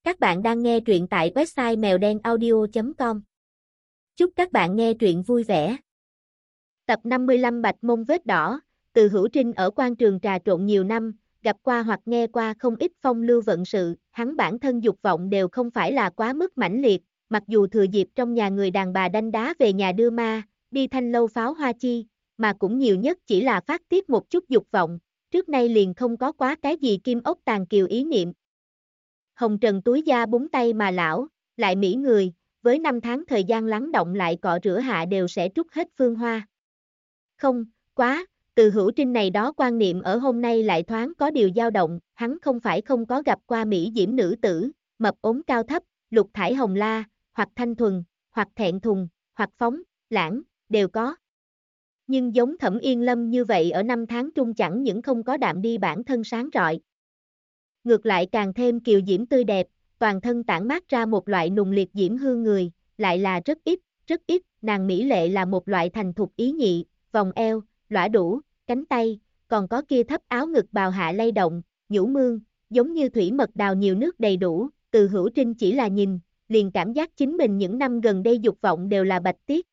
Các bạn đang nghe truyện tại website mèo đen audio.com. Chúc các bạn nghe truyện vui vẻ. Tập 55 Bạch Mông Vết Đỏ. Từ Hữu Trinh ở quan trường trà trộn nhiều năm, gặp qua hoặc nghe qua không ít phong lưu vận sự, hắn bản thân dục vọng đều không phải là quá mức mãnh liệt, mặc dù thừa dịp trong nhà người đàn bà đanh đá về nhà đưa ma, đi thanh lâu pháo hoa chi, mà cũng nhiều nhất chỉ là phát tiết một chút dục vọng, trước nay liền không có quá cái gì kim ốc tàn kiều ý niệm. Hồng Trần túi da búng tay mà lão, lại mỹ người, với 5 tháng thời gian lắng động lại cọ rửa hạ đều sẽ trút hết phương hoa. Không, quá, Từ Hữu Trinh này đó quan niệm ở hôm nay lại thoáng có điều dao động, hắn không phải không có gặp qua mỹ diễm nữ tử, mập ốm cao thấp, lục thải hồng la, hoặc thanh thuần, hoặc thẹn thùng, hoặc phóng, lãng, đều có. Nhưng giống Thẩm Yên Lâm như vậy ở 5 tháng trung chẳng những không có đạm đi bản thân sáng rọi. Ngược lại càng thêm kiều diễm tươi đẹp, toàn thân tản mát ra một loại nùng liệt diễm hương người, lại là rất ít, nàng mỹ lệ là một loại thành thục ý nhị, vòng eo, lõa đủ, cánh tay, còn có kia thấp áo ngực bào hạ lay động, nhũ mương, giống như thủy mật đào nhiều nước đầy đủ, Từ Hữu Trinh chỉ là nhìn, liền cảm giác chính mình những năm gần đây dục vọng đều là bạch tiết.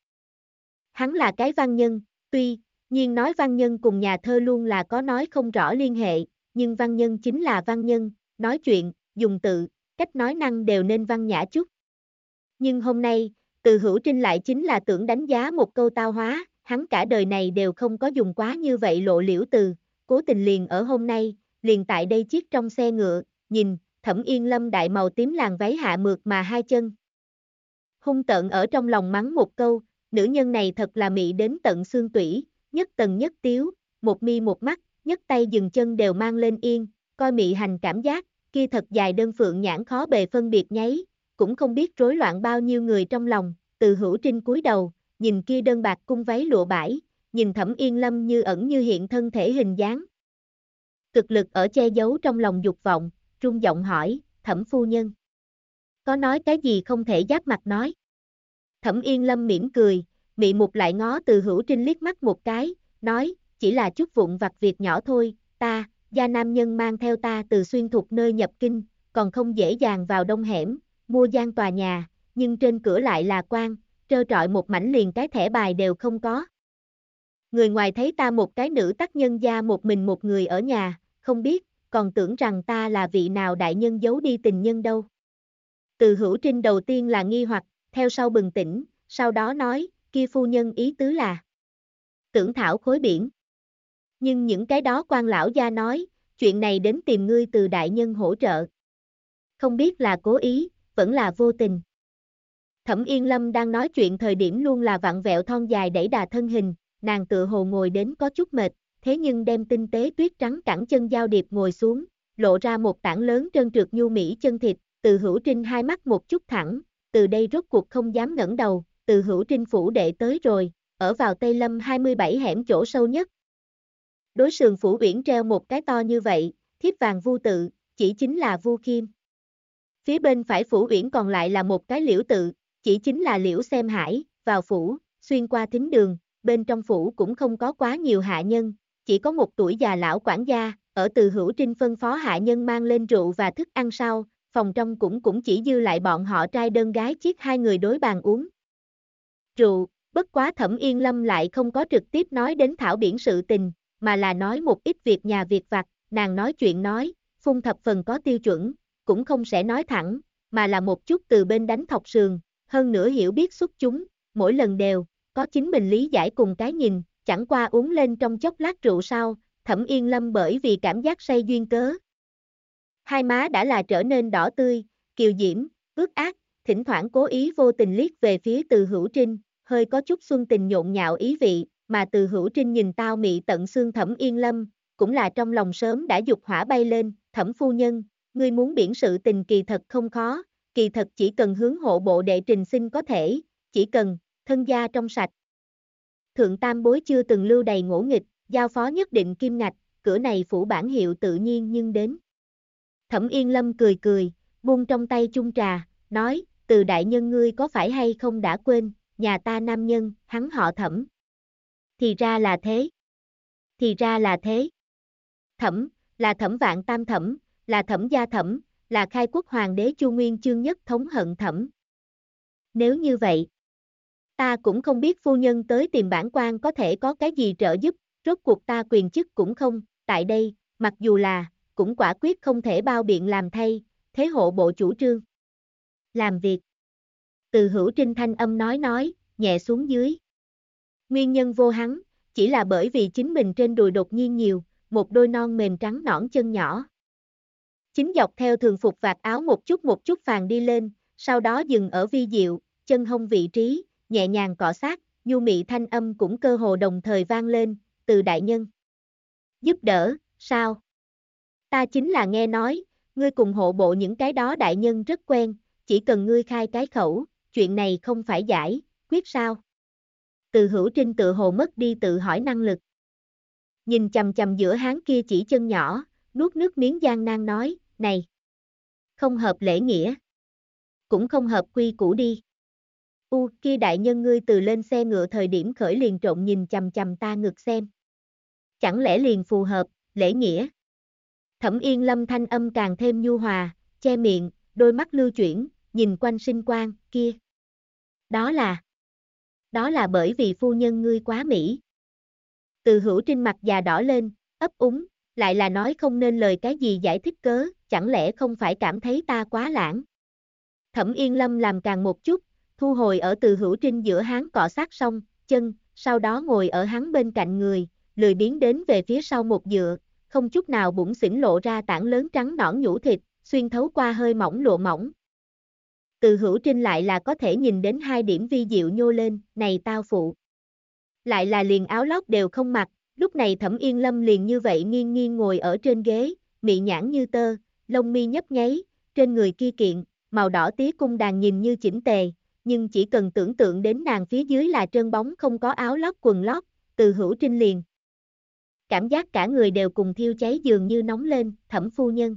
Hắn là cái văn nhân, tuy nhiên nói văn nhân cùng nhà thơ luôn là có nói không rõ liên hệ, nhưng văn nhân chính là văn nhân, nói chuyện, dùng từ, cách nói năng đều nên văn nhã chút. Nhưng hôm nay, Từ Hữu Trinh lại chính là tưởng đánh giá một câu tao hóa, hắn cả đời này đều không có dùng quá như vậy lộ liễu từ, cố tình liền ở hôm nay, liền tại đây chiếc trong xe ngựa, nhìn, Thẩm Yên Lâm đại màu tím làn váy hạ mượt mà hai chân. Hung tợn ở trong lòng mắng một câu, nữ nhân này thật là mị đến tận xương tủy, nhất tần nhất tiếu, một mi một mắt, nhất tay dừng chân đều mang lên yên, coi mị hành cảm giác, kia thật dài đơn phượng nhãn khó bề phân biệt nháy, cũng không biết rối loạn bao nhiêu người trong lòng, Từ Hữu Trinh cúi đầu, nhìn kia đơn bạc cung váy lụa bãi, nhìn Thẩm Yên Lâm như ẩn như hiện thân thể hình dáng. Cực lực ở che giấu trong lòng dục vọng, run giọng hỏi, Thẩm phu nhân. Có nói cái gì không thể giáp mặt nói. Thẩm Yên Lâm mỉm cười, mị mục lại ngó Từ Hữu Trinh liếc mắt một cái, nói, chỉ là chút vụn vặt việc nhỏ thôi, gia nam nhân mang theo ta từ xuyên thục nơi nhập kinh, còn không dễ dàng vào đông hẻm, mua gian tòa nhà, nhưng trên cửa lại là quan, trơ trọi một mảnh liền cái thẻ bài đều không có. Người ngoài thấy ta một cái nữ tác nhân gia một mình một người ở nhà, không biết, còn tưởng rằng ta là vị nào đại nhân giấu đi tình nhân đâu. Từ Hữu Trinh đầu tiên là nghi hoặc, theo sau bừng tỉnh, sau đó nói, kia phu nhân ý tứ là tưởng thảo khối biển. Nhưng những cái đó quan lão gia nói, chuyện này đến tìm ngươi từ đại nhân hỗ trợ. Không biết là cố ý, vẫn là vô tình. Thẩm Yên Lâm đang nói chuyện thời điểm luôn là vặn vẹo thon dài đẩy đà thân hình, nàng tựa hồ ngồi đến có chút mệt, thế nhưng đem tinh tế tuyết trắng cẳng chân giao điệp ngồi xuống, lộ ra một tảng lớn trơn trượt nhu mỹ chân thịt, Từ Hữu Trinh hai mắt một chút thẳng, từ đây rốt cuộc không dám ngẩng đầu, Từ Hữu Trinh phủ đệ tới rồi, ở vào Tây Lâm 27 hẻm chỗ sâu nhất. Đối sườn phủ uyển treo một cái to như vậy, thiếp vàng Vu tự, chỉ chính là Vu Khiêm. Phía bên phải phủ uyển còn lại là một cái liễu tự, chỉ chính là Liễu Xem Hải, vào phủ, xuyên qua thính đường, bên trong phủ cũng không có quá nhiều hạ nhân, chỉ có một tuổi già lão quản gia, ở Từ Hữu Trinh phân phó hạ nhân mang lên rượu và thức ăn sau, phòng trong cũng chỉ dư lại bọn họ trai đơn gái chiếc hai người đối bàn uống rượu, bất quá Thẩm Yên Lâm lại không có trực tiếp nói đến thảo biển sự tình, mà là nói một ít việc nhà việc vặt, nàng nói chuyện nói, phun thập phần có tiêu chuẩn, cũng không sẽ nói thẳng, mà là một chút từ bên đánh thọc sườn, hơn nữa hiểu biết xuất chúng, mỗi lần đều có chính mình lý giải cùng cái nhìn, chẳng qua uống lên trong chốc lát rượu sau, Thẩm Yên Lâm bởi vì cảm giác say duyên cớ. Hai má đã là trở nên đỏ tươi, kiều diễm, ướt át, thỉnh thoảng cố ý vô tình liếc về phía Từ Hữu Trinh, hơi có chút xuân tình nhộn nhạo ý vị, mà Từ Hữu Trinh nhìn tao mị tận xương Thẩm Yên Lâm, cũng là trong lòng sớm đã dục hỏa bay lên, Thẩm phu nhân, ngươi muốn biển sự tình kỳ thật không khó, kỳ thật chỉ cần hướng hộ bộ đệ trình xin có thể, chỉ cần, thân gia trong sạch. Thượng tam bối chưa từng lưu đầy ngỗ nghịch, giao phó nhất định kim ngạch, cửa này phủ bản hiệu tự nhiên nhưng đến. Thẩm Yên Lâm cười cười, buông trong tay chung trà, nói, Từ đại nhân ngươi có phải hay không đã quên, nhà ta nam nhân, hắn họ Thẩm. Thì ra là thế. Thì ra là thế. Thẩm, là Thẩm Vạn Tam Thẩm, là Thẩm gia Thẩm, là khai quốc hoàng đế Chu Nguyên Chương nhất thống hận thẩm. Nếu như vậy, ta cũng không biết phu nhân tới tìm bản quan có thể có cái gì trợ giúp, rốt cuộc ta quyền chức cũng không, tại đây, mặc dù là, cũng quả quyết không thể bao biện làm thay, thế hộ bộ chủ trương. Làm việc. Từ Hữu Trinh thanh âm nói, nhẹ xuống dưới. Nguyên nhân vô hắn, chỉ là bởi vì chính mình trên đùi đột nhiên nhiều, một đôi non mềm trắng nõn chân nhỏ. Chính dọc theo thường phục vạt áo một chút phàn đi lên, sau đó dừng ở vi diệu, chân hông vị trí, nhẹ nhàng cọ sát, nhu mị thanh âm cũng cơ hồ đồng thời vang lên, từ đại nhân. Giúp đỡ, sao? Ta chính là nghe nói, ngươi cùng hộ bộ những cái đó đại nhân rất quen, chỉ cần ngươi khai cái khẩu, chuyện này không phải giải, quyết sao? Từ Hữu Trinh tự hồ mất đi tự hỏi năng lực. Nhìn chằm chằm giữa háng kia chỉ chân nhỏ, nuốt nước miếng gian nan nói, này, không hợp lễ nghĩa, cũng không hợp quy củ đi. Kia đại nhân ngươi từ lên xe ngựa thời điểm khởi liền trộn nhìn chằm chằm ta ngực xem. Chẳng lẽ liền phù hợp, lễ nghĩa? Thẩm Yên Lâm thanh âm càng thêm nhu hòa, che miệng, đôi mắt lưu chuyển, nhìn quanh sinh quang, kia. Đó là bởi vì phu nhân ngươi quá mỹ. Từ Hữu Trinh mặt già đỏ lên, ấp úng, lại là nói không nên lời cái gì giải thích cớ, chẳng lẽ không phải cảm thấy ta quá lãng. Thẩm Yên Lâm làm càng một chút, thu hồi ở Từ Hữu Trinh giữa háng cọ sát xong, chân, sau đó ngồi ở hắn bên cạnh người, lười biếng đến về phía sau một dựa, không chút nào bụng xỉn lộ ra tảng lớn trắng nõn nhũ thịt, xuyên thấu qua hơi mỏng lụa mỏng. Từ Hữu Trinh lại là có thể nhìn đến hai điểm vi diệu nhô lên, này tao phụ. Lại là liền áo lót đều không mặc, lúc này Thẩm Yên Lâm liền như vậy nghiêng nghiêng ngồi ở trên ghế, mị nhãn như tơ, lông mi nhấp nháy, trên người kia kiện, màu đỏ tía cung đàn nhìn như chỉnh tề, nhưng chỉ cần tưởng tượng đến nàng phía dưới là trơn bóng không có áo lót quần lót, Từ Hữu Trinh liền. Cảm giác cả người đều cùng thiêu cháy dường như nóng lên, Thẩm phu nhân.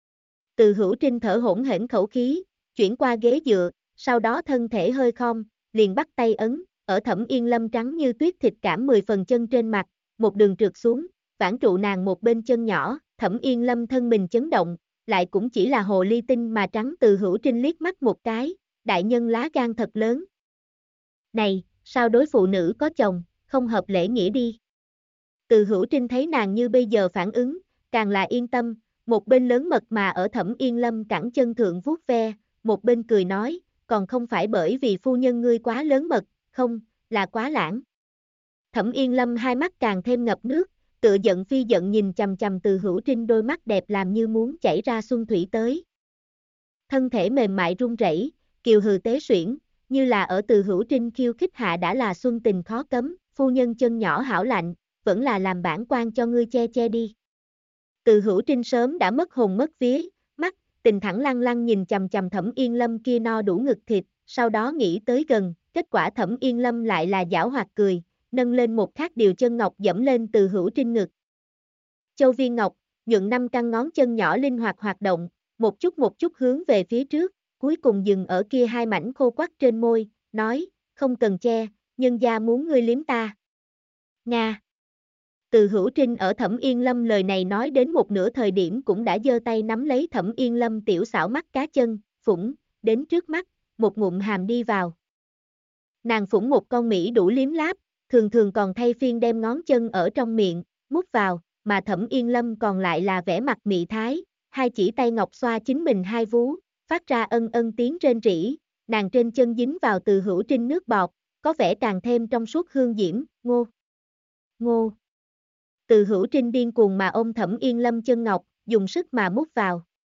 Từ Hữu Trinh thở hổn hển khẩu khí, chuyển qua ghế dựa, sau đó thân thể hơi khom, liền bắt tay ấn, ở Thẩm Yên Lâm trắng như tuyết thịt cảm 10 phần chân trên mặt, một đường trượt xuống, vãn trụ nàng một bên chân nhỏ, Thẩm Yên Lâm thân mình chấn động, lại cũng chỉ là hồ ly tinh mà trắng. Từ Hữu Trinh liếc mắt một cái, đại nhân lá gan thật lớn. Này, sao đối phụ nữ có chồng, không hợp lễ nghĩa đi. Từ Hữu Trinh thấy nàng như bây giờ phản ứng, càng là yên tâm, một bên lớn mật mà ở Thẩm Yên Lâm cẳng chân thượng vuốt ve, một bên cười nói, còn không phải bởi vì phu nhân ngươi quá lớn mật, không, là quá lãng. Thẩm Yên Lâm hai mắt càng thêm ngập nước, tựa giận phi giận nhìn chằm chằm Từ Hữu Trinh đôi mắt đẹp làm như muốn chảy ra xuân thủy tới. Thân thể mềm mại run rẩy, kiều hừ tế suyễn, như là ở Từ Hữu Trinh khiêu khích hạ đã là xuân tình khó cấm, phu nhân chân nhỏ hảo lạnh, vẫn là làm bản quan cho ngươi che che đi. Từ Hữu Trinh sớm đã mất hồn mất vía, mắt, tình thẳng lăng lăng nhìn chằm chằm Thẩm Yên Lâm kia no đủ ngực thịt, sau đó nghĩ tới gần, kết quả Thẩm Yên Lâm lại là giảo hoạt cười, nâng lên một khác điều chân ngọc dẫm lên Từ Hữu Trinh ngực. Châu viên ngọc, nhuận 5 căn ngón chân nhỏ linh hoạt hoạt động, một chút hướng về phía trước, cuối cùng dừng ở kia hai mảnh khô quắt trên môi, nói, không cần che, nhân gia muốn ngươi liếm ta. Nga. Từ Hữu Trinh ở Thẩm Yên Lâm lời này nói đến một nửa thời điểm cũng đã giơ tay nắm lấy Thẩm Yên Lâm tiểu xảo mắt cá chân, phủng, đến trước mắt, một ngụm hàm đi vào. Nàng phủng một con Mỹ đủ liếm láp, thường thường còn thay phiên đem ngón chân ở trong miệng, mút vào, mà Thẩm Yên Lâm còn lại là vẻ mặt mị thái, hai chỉ tay ngọc xoa chính mình hai vú, phát ra ân ân tiếng rên rỉ, nàng trên chân dính vào Từ Hữu Trinh nước bọt, có vẻ càng thêm trong suốt hương diễm, ngô. Ngô. Từ Hữu Trinh điên cuồng mà ôm Thẩm Yên Lâm chân ngọc, dùng sức mà mút vào.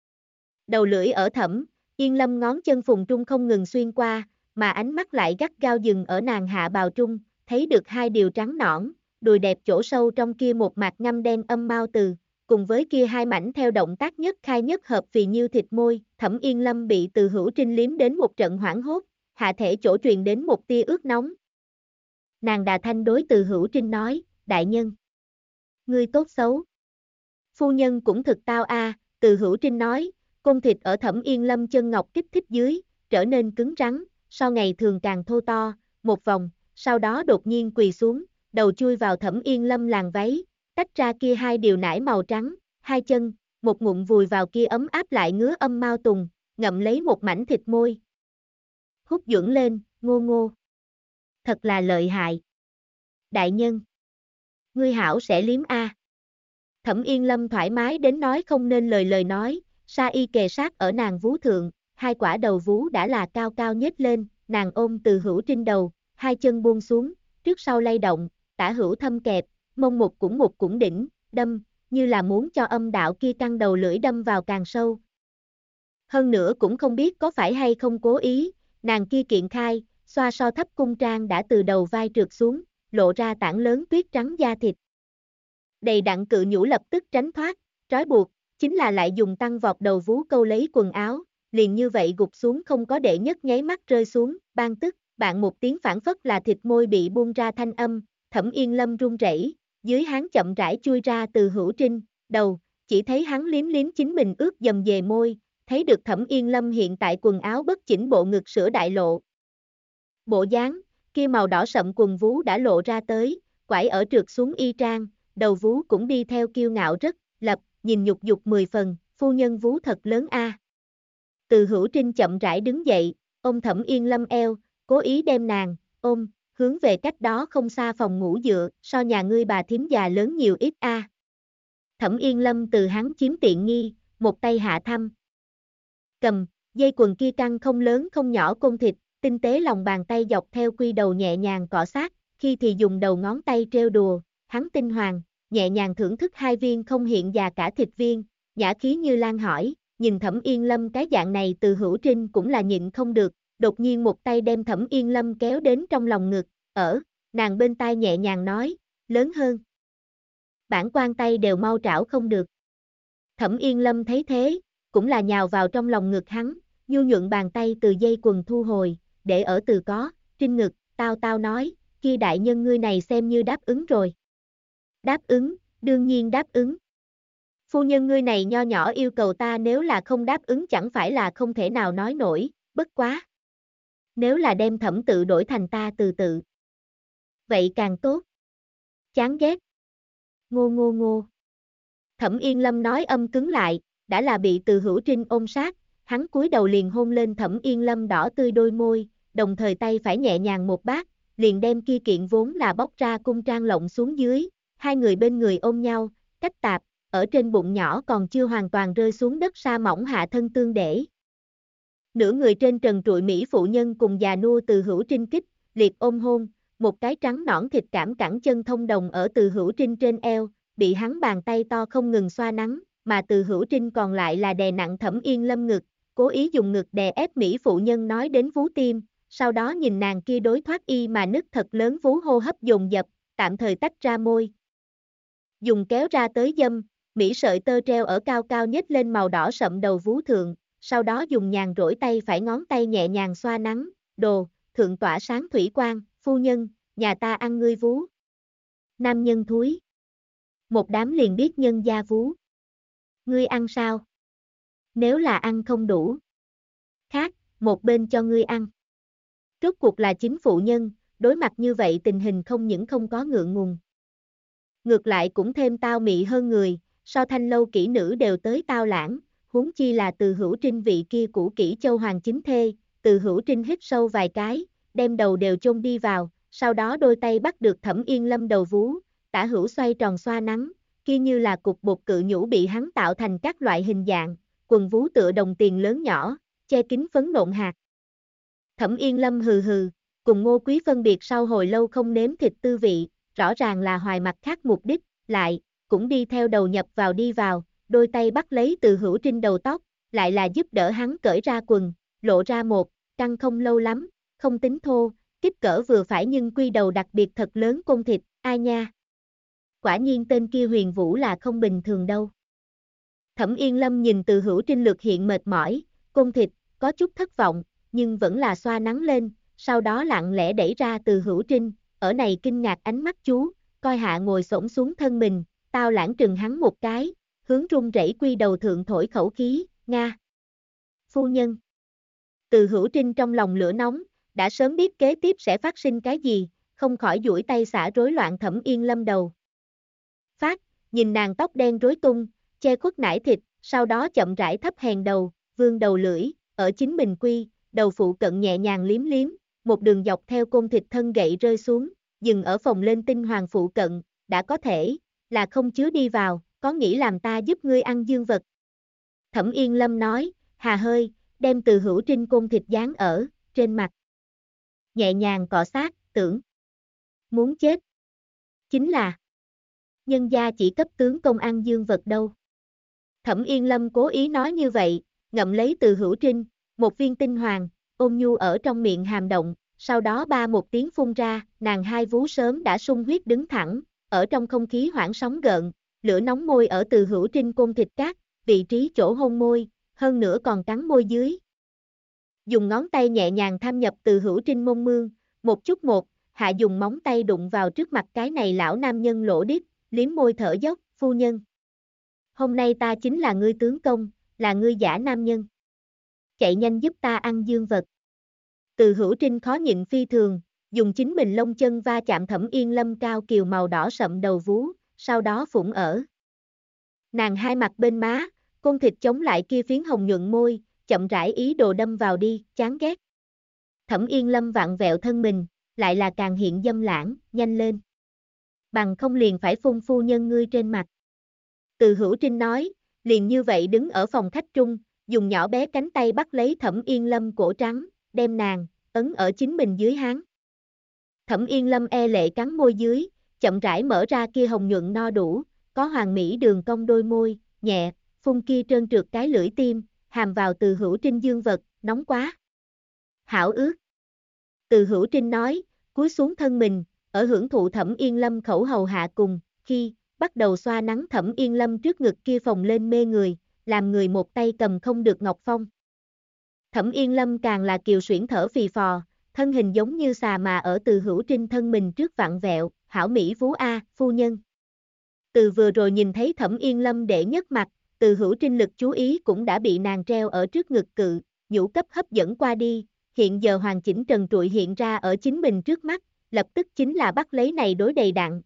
Đầu lưỡi ở Thẩm Yên Lâm ngón chân phùng trung không ngừng xuyên qua, mà ánh mắt lại gắt gao dừng ở nàng hạ bào trung, thấy được hai điều trắng nõn, đùi đẹp chỗ sâu trong kia một mạc ngăm đen âm mao từ, cùng với kia hai mảnh theo động tác nhất khai nhất hợp vì nhiêu thịt môi, Thẩm Yên Lâm bị Từ Hữu Trinh liếm đến một trận hoảng hốt, hạ thể chỗ truyền đến một tia ướt nóng. Nàng đà thanh đối Từ Hữu Trinh nói, đại nhân, ngươi tốt xấu. Phu nhân cũng thực tao a. Từ Hữu Trinh nói, côn thịt ở Thẩm Yên Lâm chân ngọc kích thích dưới, trở nên cứng rắn, so ngày thường càng thô to, một vòng, sau đó đột nhiên quỳ xuống, đầu chui vào Thẩm Yên Lâm làn váy, tách ra kia hai điều nải màu trắng, hai chân, một ngụm vùi vào kia ấm áp lại ngứa âm mao tùng, ngậm lấy một mảnh thịt môi. Hút dưỡng lên, ngô ngô. Thật là lợi hại. Đại nhân. Ngươi hảo sẽ liếm a. Thẩm Yên Lâm thoải mái đến nói không nên lời nói, sa y kề sát ở nàng vú thượng, hai quả đầu vú đã là cao cao nhếch lên, nàng ôm Từ Hữu Trinh đầu, hai chân buông xuống, trước sau lay động, tả hữu thâm kẹp, mông một cũng đỉnh, đâm, như là muốn cho âm đạo kia căng đầu lưỡi đâm vào càng sâu. Hơn nữa cũng không biết có phải hay không cố ý, nàng kia kiện khai, xoa so thấp cung trang đã từ đầu vai trượt xuống, lộ ra tảng lớn tuyết trắng da thịt. Đầy đặn cự nhũ lập tức tránh thoát, trói buộc, chính là lại dùng tăng vọt đầu vú câu lấy quần áo, liền như vậy gục xuống không có đệ nhất nháy mắt rơi xuống, ban tức, bạn một tiếng phản phất là thịt môi bị buông ra thanh âm, Thẩm Yên Lâm run rẩy, dưới háng chậm rãi chui ra Từ Hữu Trinh, đầu, chỉ thấy hắn liếm liếm chính mình ướt dầm về môi, thấy được Thẩm Yên Lâm hiện tại quần áo bất chỉnh bộ ngực sữa đại lộ. Bộ dáng, kia màu đỏ sậm quần vú đã lộ ra tới, quải ở trượt xuống y trang, đầu vú cũng đi theo kiêu ngạo rất, lập, nhìn nhục dục 10 phần, phu nhân vú thật lớn a. Từ Hữu Trinh chậm rãi đứng dậy, ôm Thẩm Yên Lâm eo, cố ý đem nàng, ôm, hướng về cách đó không xa phòng ngủ dựa, so nhà ngươi bà thím già lớn nhiều ít a. Thẩm Yên Lâm từ hắn chiếm tiện nghi, một tay hạ thăm. Cầm, dây quần kia căng không lớn không nhỏ côn thịt, tinh tế lòng bàn tay dọc theo quy đầu nhẹ nhàng cọ sát, khi thì dùng đầu ngón tay trêu đùa, hắn tinh hoàng, nhẹ nhàng thưởng thức hai viên không hiện già cả thịt viên, nhã khí như lan hỏi, nhìn Thẩm Yên Lâm cái dạng này Từ Hữu Trinh cũng là nhịn không được, đột nhiên một tay đem Thẩm Yên Lâm kéo đến trong lòng ngực, nàng bên tai nhẹ nhàng nói, lớn hơn. Bản quan tay đều mau trảo không được. Thẩm Yên Lâm thấy thế, cũng là nhào vào trong lòng ngực hắn, nhu nhuận bàn tay từ dây quần thu hồi, để ở Từ có, Trinh ngực, tao nói, kia đại nhân ngươi này xem như đáp ứng rồi. Đáp ứng, đương nhiên đáp ứng. Phu nhân ngươi này nho nhỏ yêu cầu ta nếu là không đáp ứng chẳng phải là không thể nào nói nổi, bất quá. Nếu là đem Thẩm tự đổi thành ta Từ tự. Vậy càng tốt. Chán ghét. Ngô ngô ngô. Thẩm Yên Lâm nói âm cứng lại, đã là bị Từ Hữu Trinh ôm sát, hắn cúi đầu liền hôn lên Thẩm Yên Lâm đỏ tươi đôi môi, đồng thời tay phải nhẹ nhàng một bát, liền đem kia kiện vốn là bóc ra cung trang lộng xuống dưới, hai người bên người ôm nhau, cách tạp, ở trên bụng nhỏ còn chưa hoàn toàn rơi xuống đất sa mỏng hạ thân tương để. Nửa người trên trần trụi mỹ phụ nhân cùng già nua Từ Hữu Trinh kích, liệt ôm hôn, một cái trắng nõn thịt cảm cẳng chân thông đồng ở Từ Hữu Trinh trên eo, bị hắn bàn tay to không ngừng xoa nắng, mà Từ Hữu Trinh còn lại là đè nặng Thẩm Yên Lâm ngực, cố ý dùng ngực đè ép mỹ phụ nhân nói đến vú tim, sau đó nhìn nàng kia đối thoát y mà nứt thật lớn vú hô hấp dồn dập, tạm thời tách ra môi. Dùng kéo ra tới dâm, mỹ sợi tơ treo ở cao cao nhếch lên màu đỏ sậm đầu vú thượng, sau đó dùng nhàn rỗi tay phải ngón tay nhẹ nhàng xoa nắng, thượng tỏa sáng thủy quang, phu nhân, nhà ta ăn ngươi vú. Nam nhân thúi. Một đám liền biết nhân gia vú. Ngươi ăn sao? Nếu là ăn không đủ. Khác, một bên cho ngươi ăn. Rốt cuộc là chính phụ nhân, đối mặt như vậy tình hình không những không có ngượng ngùng. Ngược lại cũng thêm tao mị hơn người, so thanh lâu kỹ nữ đều tới tao lãng, huống chi là Từ Hữu Trinh vị kia cũ kỹ châu hoàng chính thê, Từ Hữu Trinh hít sâu vài cái, đem đầu đều chôn đi vào, sau đó đôi tay bắt được Thẩm Yên Lâm đầu vú, tả hữu xoay tròn xoa nắng, kia như là cục bột cự nhũ bị hắn tạo thành các loại hình dạng, quần vú tựa đồng tiền lớn nhỏ, che kín phấn nộn hạt. Thẩm Yên Lâm hừ hừ, cùng Ngô Quý phân biệt sau hồi lâu không nếm thịt tư vị, rõ ràng là hoài mặt khác mục đích, lại, cũng đi theo đầu nhập vào đi vào, đôi tay bắt lấy Từ Hữu Trinh đầu tóc, lại là giúp đỡ hắn cởi ra quần, lộ ra một, căng không lâu lắm, không tính thô, kích cỡ vừa phải nhưng quy đầu đặc biệt thật lớn côn thịt, ai nha. Quả nhiên tên kia Huyền Vũ là không bình thường đâu. Thẩm Yên Lâm nhìn Từ Hữu Trinh lược hiện mệt mỏi, côn thịt, có chút thất vọng, nhưng vẫn là xoa nắng lên, sau đó lặng lẽ đẩy ra Từ Hữu Trinh, ở này kinh ngạc ánh mắt chú, coi hạ ngồi xổm xuống thân mình, tao lãng trừng hắn một cái, hướng run rẩy quy đầu thượng thổi khẩu khí, nga. Phu nhân. Từ Hữu Trinh trong lòng lửa nóng, đã sớm biết kế tiếp sẽ phát sinh cái gì, không khỏi duỗi tay xả rối loạn Thẩm Yên Lâm đầu. Phát, nhìn nàng tóc đen rối tung, che khuất nải thịt, sau đó chậm rãi thấp hèn đầu, vươn đầu lưỡi, ở chính mình quy, đầu phụ cận nhẹ nhàng liếm liếm, một đường dọc theo côn thịt thân gậy rơi xuống, dừng ở phòng lên tinh hoàng phụ cận, đã có thể, là không chứa đi vào, có nghĩ làm ta giúp ngươi ăn dương vật. Thẩm Yên Lâm nói, hà hơi, đem Từ Hữu Trinh côn thịt dán ở, trên mặt. Nhẹ nhàng cọ sát, tưởng. Muốn chết. Chính là. Nhân gia chỉ cấp tướng công ăn dương vật đâu. Thẩm Yên Lâm cố ý nói như vậy, ngậm lấy Từ Hữu Trinh, một viên tinh hoàng, ôn nhu ở trong miệng hàm động, sau đó ba một tiếng phun ra, nàng hai vú sớm đã sung huyết đứng thẳng, ở trong không khí hoảng sóng gợn, lửa nóng môi ở Từ Hữu Trinh côn thịt cát, vị trí chỗ hôn môi, hơn nữa còn cắn môi dưới. Dùng ngón tay nhẹ nhàng tham nhập Từ Hữu Trinh mông mương, một chút một, hạ dùng móng tay đụng vào trước mặt cái này lão nam nhân lỗ đít, liếm môi thở dốc, phu nhân. Hôm nay ta chính là ngươi tướng công, là ngươi giả nam nhân. Chạy nhanh giúp ta ăn dương vật. Từ Hữu Trinh khó nhịn phi thường, dùng chính mình lông chân va chạm Thẩm Yên Lâm cao kiều màu đỏ sậm đầu vú, sau đó phủng ở. Nàng hai mặt bên má, côn thịt chống lại kia phiến hồng nhuận môi, chậm rãi ý đồ đâm vào đi, chán ghét. Thẩm Yên Lâm vặn vẹo thân mình, lại là càng hiện dâm lãng, nhanh lên. Bằng không liền phải phun phu nhân ngươi trên mặt. Từ Hữu Trinh nói, liền như vậy đứng ở phòng khách trung, dùng nhỏ bé cánh tay bắt lấy Thẩm Yên Lâm cổ trắng, đem nàng, ấn ở chính mình dưới háng. Thẩm Yên Lâm e lệ cắn môi dưới, chậm rãi mở ra kia hồng nhuận no đủ, có hoàng mỹ đường cong đôi môi, nhẹ, phun kia trơn trượt cái lưỡi tim, hàm vào Từ Hữu Trinh dương vật, nóng quá. Hảo ướt. Từ Hữu Trinh nói, cúi xuống thân mình, ở hưởng thụ Thẩm Yên Lâm khẩu hầu hạ cùng, khi, bắt đầu xoa nắng Thẩm Yên Lâm trước ngực kia phồng lên mê người, làm người một tay cầm không được ngọc phong. Thẩm Yên Lâm càng là kiều xuyển thở phì phò, thân hình giống như xà mà ở Từ Hữu Trinh thân mình trước vặn vẹo, hảo mỹ vú a, phu nhân. Từ vừa rồi nhìn thấy Thẩm Yên Lâm để nhất mặt, Từ Hữu Trinh lực chú ý cũng đã bị nàng treo ở trước ngực cự, nhũ cấp hấp dẫn qua đi, hiện giờ hoàn chỉnh trần trụi hiện ra ở chính mình trước mắt, lập tức chính là bắt lấy này đối đầy đặn.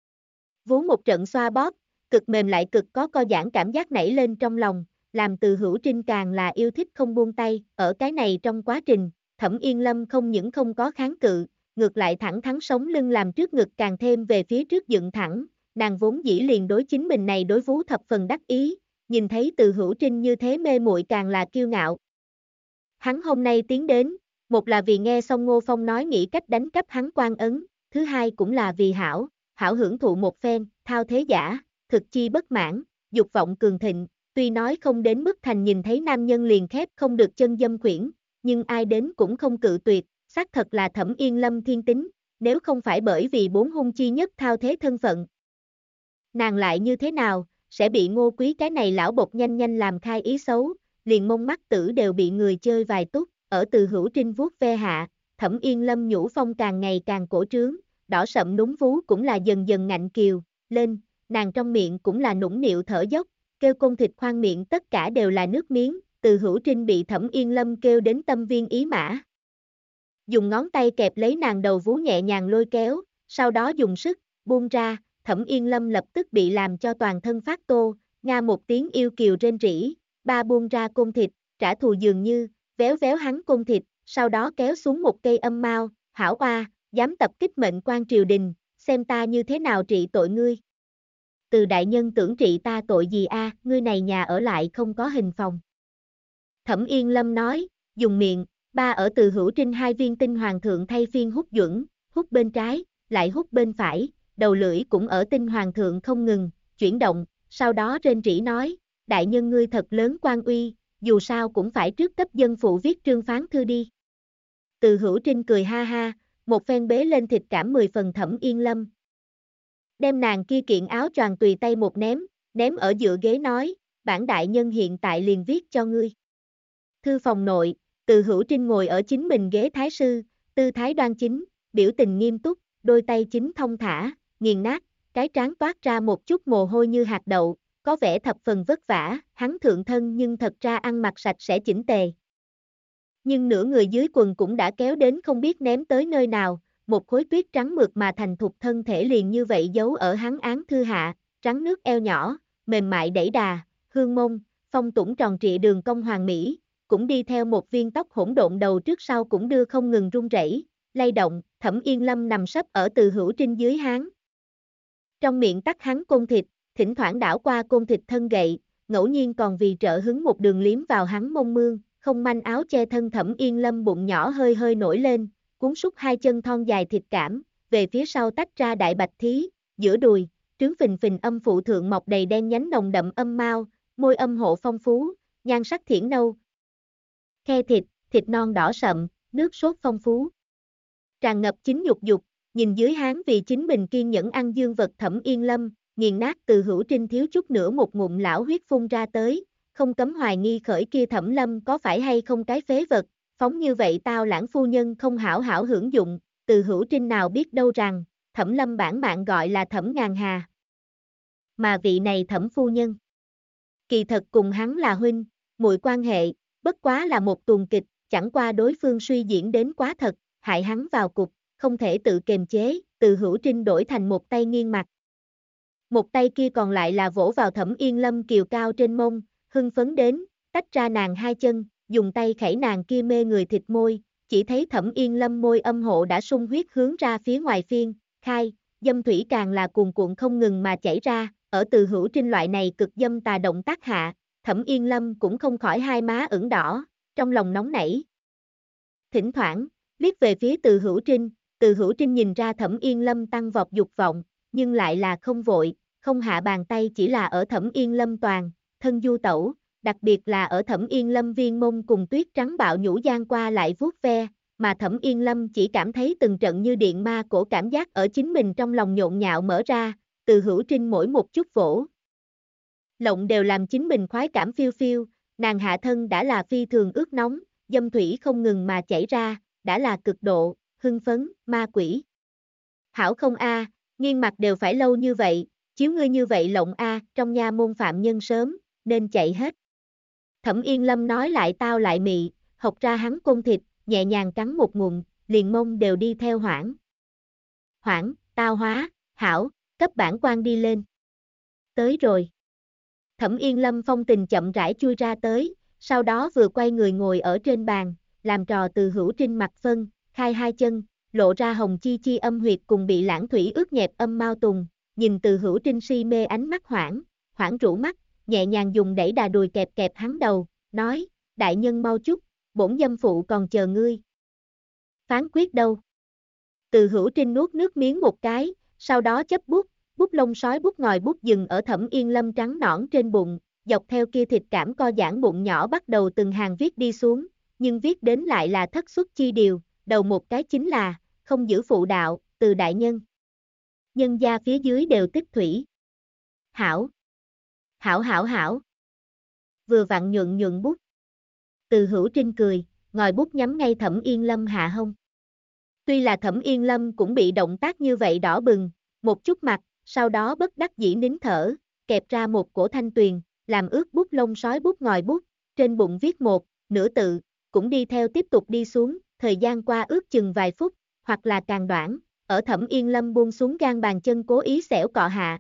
Vú một trận xoa bóp, cực mềm lại cực có co giãn cảm giác nảy lên trong lòng, làm Từ Hữu Trinh càng là yêu thích không buông tay, ở cái này trong quá trình, Thẩm Yên Lâm không những không có kháng cự, ngược lại thẳng thắn sống lưng làm trước ngực càng thêm về phía trước dựng thẳng, nàng vốn dĩ liền đối chính mình này đối vú thập phần đắc ý, nhìn thấy Từ Hữu Trinh như thế mê muội càng là kiêu ngạo. Hắn hôm nay tiến đến, một là vì nghe xong Ngô Phong nói nghĩ cách đánh cắp hắn quan ấn, thứ hai cũng là vì hảo hưởng thụ một phen, thao thế giả, thực chi bất mãn, dục vọng cường thịnh, tuy nói không đến mức thành nhìn thấy nam nhân liền khép không được chân dâm khuyển, nhưng ai đến cũng không cự tuyệt, xác thật là Thẩm Yên Lâm thiên tính, nếu không phải bởi vì bốn hung chi nhất thao thế thân phận. Nàng lại như thế nào, sẽ bị Ngô Quý cái này lão bột nhanh nhanh làm khai ý xấu, liền mông mắt tử đều bị người chơi vài túc, ở Từ Hữu Trinh vuốt ve hạ, Thẩm Yên Lâm nhũ phong càng ngày càng cổ trướng, đỏ sậm núm vú cũng là dần dần ngạnh kiều, lên, nàng trong miệng cũng là nũng nịu thở dốc, kêu côn thịt khoang miệng tất cả đều là nước miếng, Từ Hữu Trinh bị Thẩm Yên Lâm kêu đến tâm viên ý mã. Dùng ngón tay kẹp lấy nàng đầu vú nhẹ nhàng lôi kéo, sau đó dùng sức, buông ra, Thẩm Yên Lâm lập tức bị làm cho toàn thân phát tô, nga một tiếng yêu kiều rên rỉ, ba buông ra côn thịt, trả thù dường như, véo véo hắn côn thịt, sau đó kéo xuống một cây âm mao, hảo oa, dám tập kích mệnh quan triều đình, xem ta như thế nào trị tội ngươi. Từ đại nhân tưởng trị ta tội gì a, ngươi này nhà ở lại không có hình phòng. Thẩm Yên Lâm nói, dùng miệng, ba ở Từ Hữu Trinh hai viên tinh hoàng thượng thay phiên hút duẩn, hút bên trái, lại hút bên phải, đầu lưỡi cũng ở tinh hoàng thượng không ngừng, chuyển động, sau đó rên rỉ nói, đại nhân ngươi thật lớn quan uy, dù sao cũng phải trước cấp dân phụ viết trương phán thư đi. Từ Hữu Trinh cười ha ha, một phen bế lên thịt cảm 10 phần Thẩm Yên Lâm. Đem nàng kia kiện áo choàng tùy tay một ném ở giữa ghế nói, bản đại nhân hiện tại liền viết cho ngươi. Thư phòng nội, Từ Hữu Trinh ngồi ở chính mình ghế thái sư, tư thái đoan chính, biểu tình nghiêm túc, đôi tay chính thông thả, nghiền nát, cái trán toát ra một chút mồ hôi như hạt đậu, có vẻ thập phần vất vả, hắn thượng thân nhưng thật ra ăn mặc sạch sẽ chỉnh tề. Nhưng nửa người dưới quần cũng đã kéo đến không biết ném tới nơi nào, một khối tuyết trắng mượt mà thành thục thân thể liền như vậy giấu ở hắn án thư hạ, trắng nước eo nhỏ, mềm mại đẩy đà, hương mông, phong tủng tròn trịa đường cong hoàn mỹ, cũng đi theo một viên tóc hỗn độn đầu trước sau cũng đưa không ngừng rung rẩy, lay động. Thẩm Yên Lâm nằm sấp ở Từ Hữu Trinh dưới háng. Trong miệng tắc hắn côn thịt, thỉnh thoảng đảo qua côn thịt thân gậy, ngẫu nhiên còn vì trợ hứng một đường liếm vào hắn mông mương, không manh áo che thân. Thẩm Yên Lâm bụng nhỏ hơi hơi nổi lên, cuốn sút hai chân thon dài thịt cảm, về phía sau tách ra đại bạch thí, giữa đùi, trướng phình phình âm phụ thượng mọc đầy đen nhánh nồng đậm âm mao, môi âm hộ phong phú, nhan sắc thiển nâu. Khe thịt, thịt non đỏ sậm, nước sốt phong phú. Tràn ngập chính nhục dục, nhìn dưới háng vì chính mình kiên nhẫn ăn dương vật Thẩm Yên Lâm, nghiền nát Từ Hữu Trinh thiếu chút nữa một ngụm lão huyết phun ra tới, không cấm hoài nghi khởi kia Thẩm Lâm có phải hay không cái phế vật, phóng như vậy tao lãng phu nhân không hảo hảo hưởng dụng. Từ Hữu Trinh nào biết đâu rằng, Thẩm Lâm bản mạng gọi là Thẩm Ngàn Hà. Mà vị này Thẩm phu nhân, kỳ thật cùng hắn là huynh, muội quan hệ, bất quá là một tuồng kịch, chẳng qua đối phương suy diễn đến quá thật, hại hắn vào cục, không thể tự kiềm chế. Từ Hữu Trinh đổi thành một tay nghiêng mặt. Một tay kia còn lại là vỗ vào Thẩm Yên Lâm kiều cao trên mông, hưng phấn đến, tách ra nàng hai chân, dùng tay khẩy nàng kia mê người thịt môi, chỉ thấy Thẩm Yên Lâm môi âm hộ đã sung huyết hướng ra phía ngoài phiên, khai, dâm thủy càng là cuồn cuộn không ngừng mà chảy ra, ở Từ Hữu Trinh loại này cực dâm tà động tác hạ, Thẩm Yên Lâm cũng không khỏi hai má ửng đỏ, trong lòng nóng nảy. Thỉnh thoảng, liếc về phía Từ Hữu Trinh, Từ Hữu Trinh nhìn ra Thẩm Yên Lâm tăng vọt dục vọng, nhưng lại là không vội, không hạ bàn tay, chỉ là ở Thẩm Yên Lâm toàn thân du tẩu, đặc biệt là ở Thẩm Yên Lâm viên mông cùng tuyết trắng bạo nhũ gian qua lại vuốt ve, mà Thẩm Yên Lâm chỉ cảm thấy từng trận như điện ma cổ cảm giác ở chính mình trong lòng nhộn nhạo mở ra. Từ Hữu Trinh mỗi một chút vỗ lộng đều làm chính mình khoái cảm phiêu phiêu, nàng hạ thân đã là phi thường ướt nóng, dâm thủy không ngừng mà chảy ra, đã là cực độ hưng phấn. Ma quỷ hảo không a, nghiêng mặt đều phải lâu như vậy, chiếu ngươi như vậy lộng a, trong nha môn phạm nhân sớm nên chạy hết. Thẩm Yên Lâm nói lại tao lại mị, học ra hắn côn thịt, nhẹ nhàng cắn một ngụm, liền mông đều đi theo hoảng. Hoảng, tao hóa, hảo, cấp bản quan đi lên. Tới rồi. Thẩm Yên Lâm phong tình chậm rãi chui ra tới, sau đó vừa quay người ngồi ở trên bàn, làm trò Từ Hữu Trinh mặt phân, khai hai chân, lộ ra hồng chi chi âm huyệt cùng bị lãng thủy ướt nhẹp âm mao tùng, nhìn Từ Hữu Trinh si mê ánh mắt hoảng rũ mắt, nhẹ nhàng dùng đẩy đà đùi kẹp kẹp hắn đầu, nói, đại nhân mau chút, bổn dâm phụ còn chờ ngươi. Phán quyết đâu? Từ Hữu Trinh nuốt nước miếng một cái, sau đó chấp bút, bút lông sói bút ngòi bút dừng ở Thẩm Yên Lâm trắng nõn trên bụng, dọc theo kia thịt cảm co giãn bụng nhỏ bắt đầu từng hàng viết đi xuống, nhưng viết đến lại là thất xuất chi điều, đầu một cái chính là, không giữ phụ đạo, Từ đại nhân. Nhân gia phía dưới đều tích thủy. Hảo. Hảo hảo hảo. Vừa vặn nhuận bút. Từ Hữu Trinh cười, ngòi bút nhắm ngay Thẩm Yên Lâm hạ hông. Tuy là Thẩm Yên Lâm cũng bị động tác như vậy đỏ bừng, một chút mặt, sau đó bất đắc dĩ nín thở, kẹp ra một cổ thanh tuyền, làm ướt bút lông sói bút ngòi bút, trên bụng viết một nửa tự, cũng đi theo tiếp tục đi xuống, thời gian qua ước chừng vài phút, hoặc là càng đoạn, ở Thẩm Yên Lâm buông xuống gan bàn chân cố ý xẻo cọ hạ.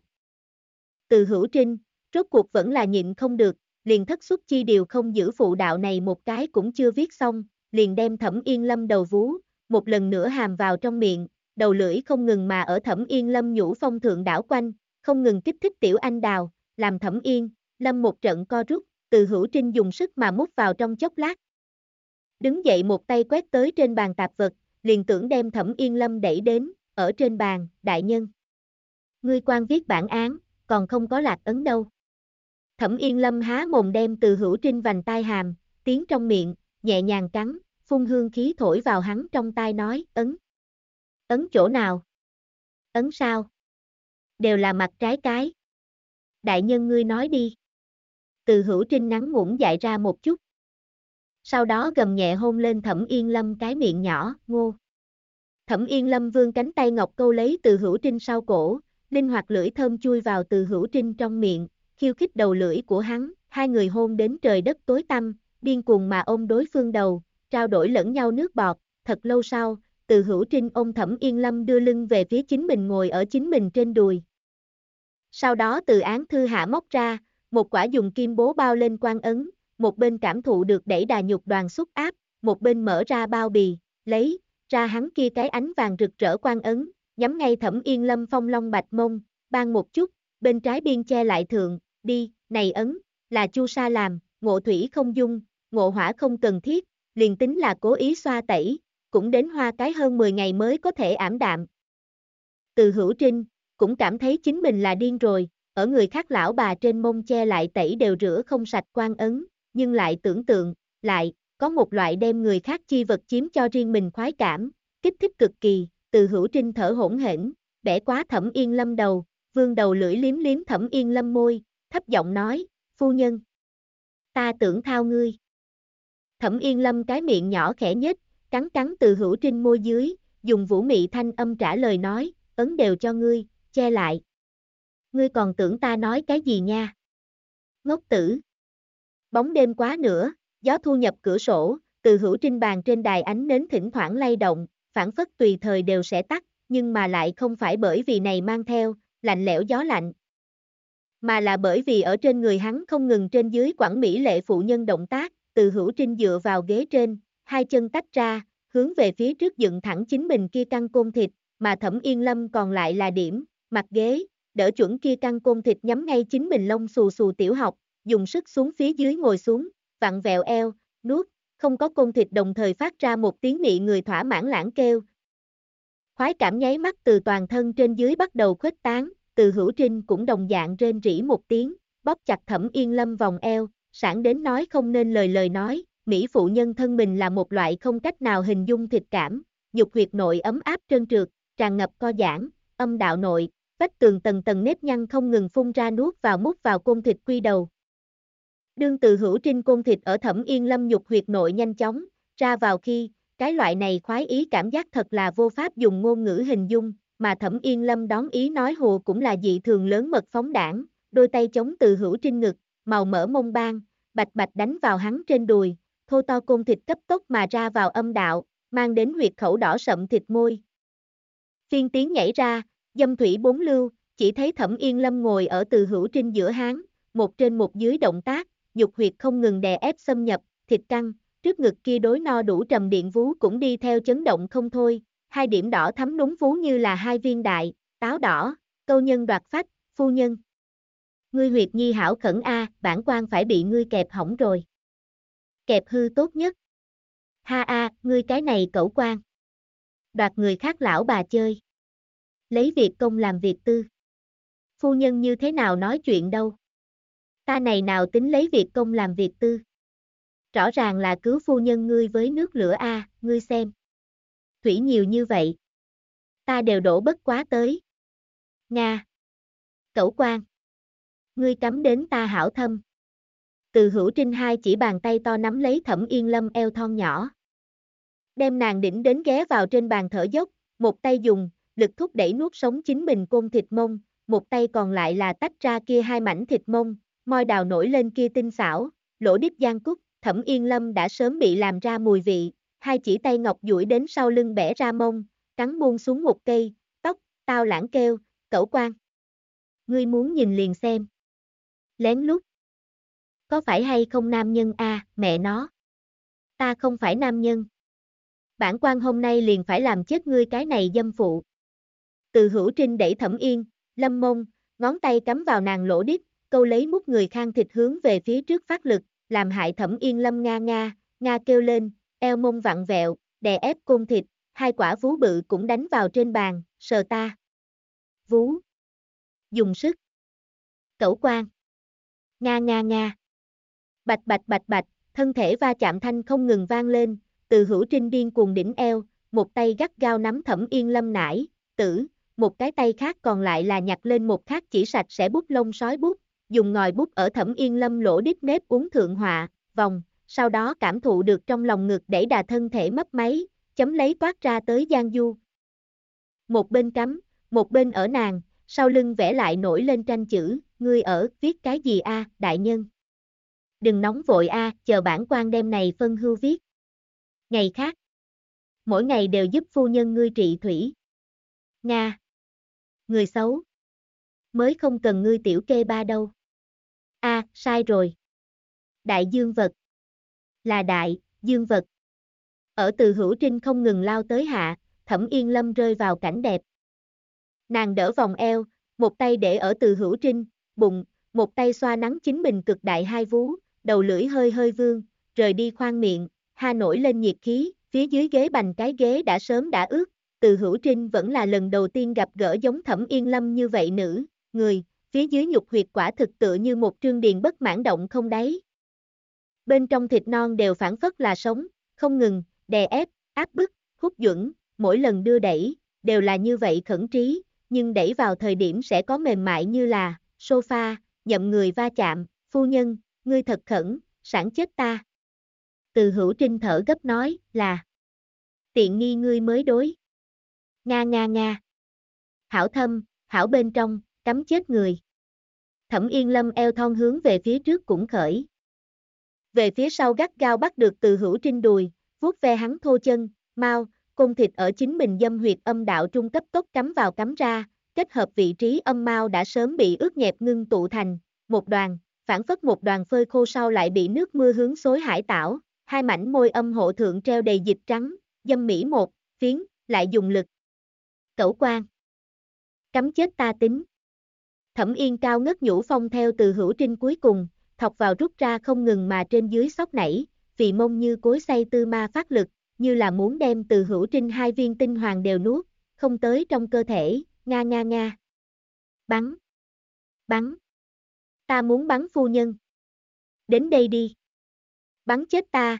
Từ Hữu Trinh, rốt cuộc vẫn là nhịn không được, liền thất xuất chi điều không giữ phụ đạo này một cái cũng chưa viết xong, liền đem Thẩm Yên Lâm đầu vú, một lần nữa hàm vào trong miệng, đầu lưỡi không ngừng mà ở Thẩm Yên Lâm nhũ phong thượng đảo quanh, không ngừng kích thích tiểu anh đào, làm Thẩm Yên Lâm một trận co rút. Từ Hữu Trinh dùng sức mà mút vào trong chốc lát. Đứng dậy một tay quét tới trên bàn tạp vật, liền tưởng đem Thẩm Yên Lâm đẩy đến, ở trên bàn, đại nhân. Ngươi quan viết bản án, còn không có lạc ấn đâu. Thẩm Yên Lâm há mồm đem Từ Hữu Trinh vành tai hàm, tiến trong miệng, nhẹ nhàng cắn, phun hương khí thổi vào hắn trong tai nói, ấn. Ấn chỗ nào? Ấn sao? Đều là mặt trái cái. Đại nhân ngươi nói đi. Từ Hữu Trinh ngắn ngủn dại ra một chút. Sau đó gầm nhẹ hôn lên Thẩm Yên Lâm cái miệng nhỏ, ngô. Thẩm Yên Lâm vươn cánh tay ngọc câu lấy Từ Hữu Trinh sau cổ, linh hoạt lưỡi thơm chui vào Từ Hữu Trinh trong miệng, khiêu khích đầu lưỡi của hắn, hai người hôn đến trời đất tối tăm, điên cuồng mà ôm đối phương đầu, trao đổi lẫn nhau nước bọt. Thật lâu sau, Từ Hữu Trinh ôm Thẩm Yên Lâm đưa lưng về phía chính mình ngồi ở chính mình trên đùi. Sau đó từ án thư hạ móc ra, một quả dùng kim bố bao lên quan ấn, một bên cảm thụ được đẩy đà nhục đoàn xúc áp, một bên mở ra bao bì, lấy ra hắn kia cái ánh vàng rực rỡ quan ấn, nhắm ngay Thẩm Yên Lâm phong long bạch mông, ban một chút, bên trái biên che lại thượng, đi, này ấn, là Chu Sa làm, ngộ thủy không dung, ngộ hỏa không cần thiết, liền tính là cố ý xoa tẩy, cũng đến hoa cái hơn 10 ngày mới có thể ảm đạm. Từ Hữu Trinh, cũng cảm thấy chính mình là điên rồi, ở người khác lão bà trên mông che lại tẩy đều rửa không sạch quan ấn, nhưng lại tưởng tượng, lại, có một loại đem người khác chi vật chiếm cho riêng mình khoái cảm, kích thích cực kỳ, Từ Hữu Trinh thở hổn hển, bẻ quá Thẩm Yên Lâm đầu, vương đầu lưỡi liếm liếm Thẩm Yên Lâm môi, thấp giọng nói, phu nhân, ta tưởng thao ngươi. Thẩm Yên Lâm cái miệng nhỏ khẽ nhếch, cắn cắn Từ Hữu Trinh môi dưới, dùng vũ mị thanh âm trả lời nói, ấn đều cho ngươi, che lại. Ngươi còn tưởng ta nói cái gì nha? Ngốc tử. Bóng đêm quá nữa, gió thu nhập cửa sổ, Từ Hữu Trinh bàn trên đài ánh nến thỉnh thoảng lay động, phản phất tùy thời đều sẽ tắt, nhưng mà lại không phải bởi vì này mang theo, lạnh lẽo gió lạnh. Mà là bởi vì ở trên người hắn không ngừng trên dưới quẳng mỹ lệ phụ nhân động tác, Từ Hữu Trinh dựa vào ghế trên, hai chân tách ra, hướng về phía trước dựng thẳng chính mình kia căn côn thịt, mà Thẩm Yên Lâm còn lại là điểm, mặt ghế, đỡ chuẩn kia căn côn thịt nhắm ngay chính mình lông xù xù tiểu học, dùng sức xuống phía dưới ngồi xuống, vặn vẹo eo, nuốt, không có côn thịt đồng thời phát ra một tiếng nị người thỏa mãn lãng kêu. Khoái cảm nháy mắt từ toàn thân trên dưới bắt đầu khuếch tán, Từ Hữu Trinh cũng đồng dạng rên rỉ một tiếng, bóp chặt Thẩm Yên Lâm vòng eo, sảng đến nói không nên lời nói, mỹ phụ nhân thân mình là một loại không cách nào hình dung thịt cảm, nhục huyệt nội ấm áp trơn trượt, tràn ngập co giãn, âm đạo nội, vách tường tầng tầng nếp nhăn không ngừng phun ra nuốt vào mút vào côn thịt quy đầu. Đương Từ Hữu Trinh côn thịt ở Thẩm Yên Lâm nhục huyệt nội nhanh chóng, ra vào khi, cái loại này khoái ý cảm giác thật là vô pháp dùng ngôn ngữ hình dung, mà Thẩm Yên Lâm đón ý nói hùa cũng là dị thường lớn mật phóng đảng, đôi tay chống Từ Hữu Trinh ngực, màu mỡ mông ban, bạch bạch đánh vào hắn trên đùi, thô to côn thịt cấp tốc mà ra vào âm đạo, mang đến huyệt khẩu đỏ sậm thịt môi. Phiên tiếng nhảy ra, dâm thủy bốn lưu, chỉ thấy Thẩm Yên Lâm ngồi ở Từ Hữu Trinh giữa háng, một trên một dưới động tác, nhục huyệt không ngừng đè ép xâm nhập, thịt căng, trước ngực kia đối no đủ trầm điện vú cũng đi theo chấn động không thôi, hai điểm đỏ thắm núng vú như là hai viên đại, táo đỏ, câu nhân đoạt phách, phu nhân. Ngươi huyệt nhi hảo khẩn a, bản quan phải bị ngươi kẹp hỏng rồi. Kẹp hư tốt nhất. Ha a, ngươi cái này cẩu quan. Đoạt người khác lão bà chơi. Lấy việc công làm việc tư. Phu nhân như thế nào nói chuyện đâu. Ta này nào tính lấy việc công làm việc tư. Rõ ràng là cứu phu nhân ngươi với nước lửa a, ngươi xem. Thủy nhiều như vậy. Ta đều đổ bất quá tới. Nga. Cẩu quan. Ngươi cắm đến ta hảo thâm. Từ Hữu Trinh hai chỉ bàn tay to nắm lấy Thẩm Yên Lâm eo thon nhỏ. Đem nàng đỉnh đến ghé vào trên bàn thở dốc, một tay dùng, lực thúc đẩy nuốt sống chính mình côn thịt mông, một tay còn lại là tách ra kia hai mảnh thịt mông, môi đào nổi lên kia tinh xảo, lỗ đít giang cúc, Thẩm Yên Lâm đã sớm bị làm ra mùi vị, hai chỉ tay ngọc duỗi đến sau lưng bẻ ra mông, cắn buông xuống một cây, tóc, tao lãng kêu, cẩu quan. Ngươi muốn nhìn liền xem. Lén lút. Có phải hay không nam nhân a, mẹ nó. Ta không phải nam nhân. Bản quan hôm nay liền phải làm chết ngươi cái này dâm phụ. Từ Hữu Trinh đẩy Thẩm Yên Lâm mông, ngón tay cắm vào nàng lỗ đít, câu lấy mút người khang thịt hướng về phía trước phát lực, làm hại Thẩm Yên Lâm nga kêu lên, eo mông vặn vẹo, đè ép côn thịt, hai quả vú bự cũng đánh vào trên bàn, sờ ta. Vú. Dùng sức. Cẩu quan. Nga. Bạch, thân thể va chạm thanh không ngừng vang lên, Từ Hữu Trinh điên cuồng đỉnh eo, một tay gắt gao nắm Thẩm Yên Lâm nải, tử, một cái tay khác còn lại là nhặt lên một khắc chỉ sạch sẽ bút lông sói bút, dùng ngòi bút ở Thẩm Yên Lâm lỗ đít nếp uốn thượng họa, vòng, sau đó cảm thụ được trong lòng ngực đẩy đà thân thể mấp máy, chấm lấy toát ra tới Giang Du. Một bên cắm, một bên ở nàng, sau lưng vẽ lại nổi lên tranh chữ, ngươi ở, viết cái gì a, đại nhân? Đừng nóng vội a, chờ bản quan đem này phân hưu viết. Ngày khác, mỗi ngày đều giúp phu nhân ngươi trị thủy. Nga. Người xấu. Mới không cần ngươi tiểu kê ba đâu. Sai rồi. Đại dương vật. Là đại, dương vật. Ở Từ Hữu Trinh không ngừng lao tới hạ, Thẩm Yên Lâm rơi vào cảnh đẹp. Nàng đỡ vòng eo, một tay để ở Từ Hữu Trinh, bụng, một tay xoa nắng chính mình cực đại hai vú, đầu lưỡi hơi hơi vương, rời đi khoang miệng, ha nổi lên nhiệt khí, phía dưới ghế bành cái ghế đã sớm đã ướt, Từ Hữu Trinh vẫn là lần đầu tiên gặp gỡ giống Thẩm Yên Lâm như vậy nữ, người, phía dưới nhục huyệt quả thực tựa như một trương điền bất mãn động không đáy. Bên trong thịt non đều phản phất là sống, không ngừng, đè ép, áp bức, hút duẫn, mỗi lần đưa đẩy, đều là như vậy khẩn trí, nhưng đẩy vào thời điểm sẽ có mềm mại như là, sofa, nhậm người va chạm, phu nhân, ngươi thật khẩn, sẵn chết ta. Từ Hữu Trinh thở gấp nói, là tiện nghi ngươi mới đối. Nga nga nga. Hảo thâm, hảo bên trong, cắm chết người. Thẩm Yên Lâm eo thon hướng về phía trước cũng khởi. Về phía sau gắt gao bắt được Từ Hữu Trinh đùi, vuốt ve hắn thô chân, mau, côn thịt ở chính mình dâm huyệt âm đạo trung cấp tốc cắm vào cắm ra, kết hợp vị trí âm mao đã sớm bị ướt nhẹp ngưng tụ thành một đoàn, phản phất một đoàn phơi khô sau lại bị nước mưa hướng xối hải tảo, hai mảnh môi âm hộ thượng treo đầy dịch trắng, dâm mỹ một phiến, lại dùng lực. Cẩu quan. Cắm chết ta tính. Thẩm Yên cao ngất nhũ phong theo Từ Hữu Trinh cuối cùng, thọc vào rút ra không ngừng mà trên dưới sóc nảy, vì mông như cối xay tư ma phát lực, như là muốn đem Từ Hữu Trinh hai viên tinh hoàng đều nuốt, không tới trong cơ thể, nga nga nga. Bắn. Bắn. Ta muốn bắn phu nhân. Đến đây đi. Bắn chết ta,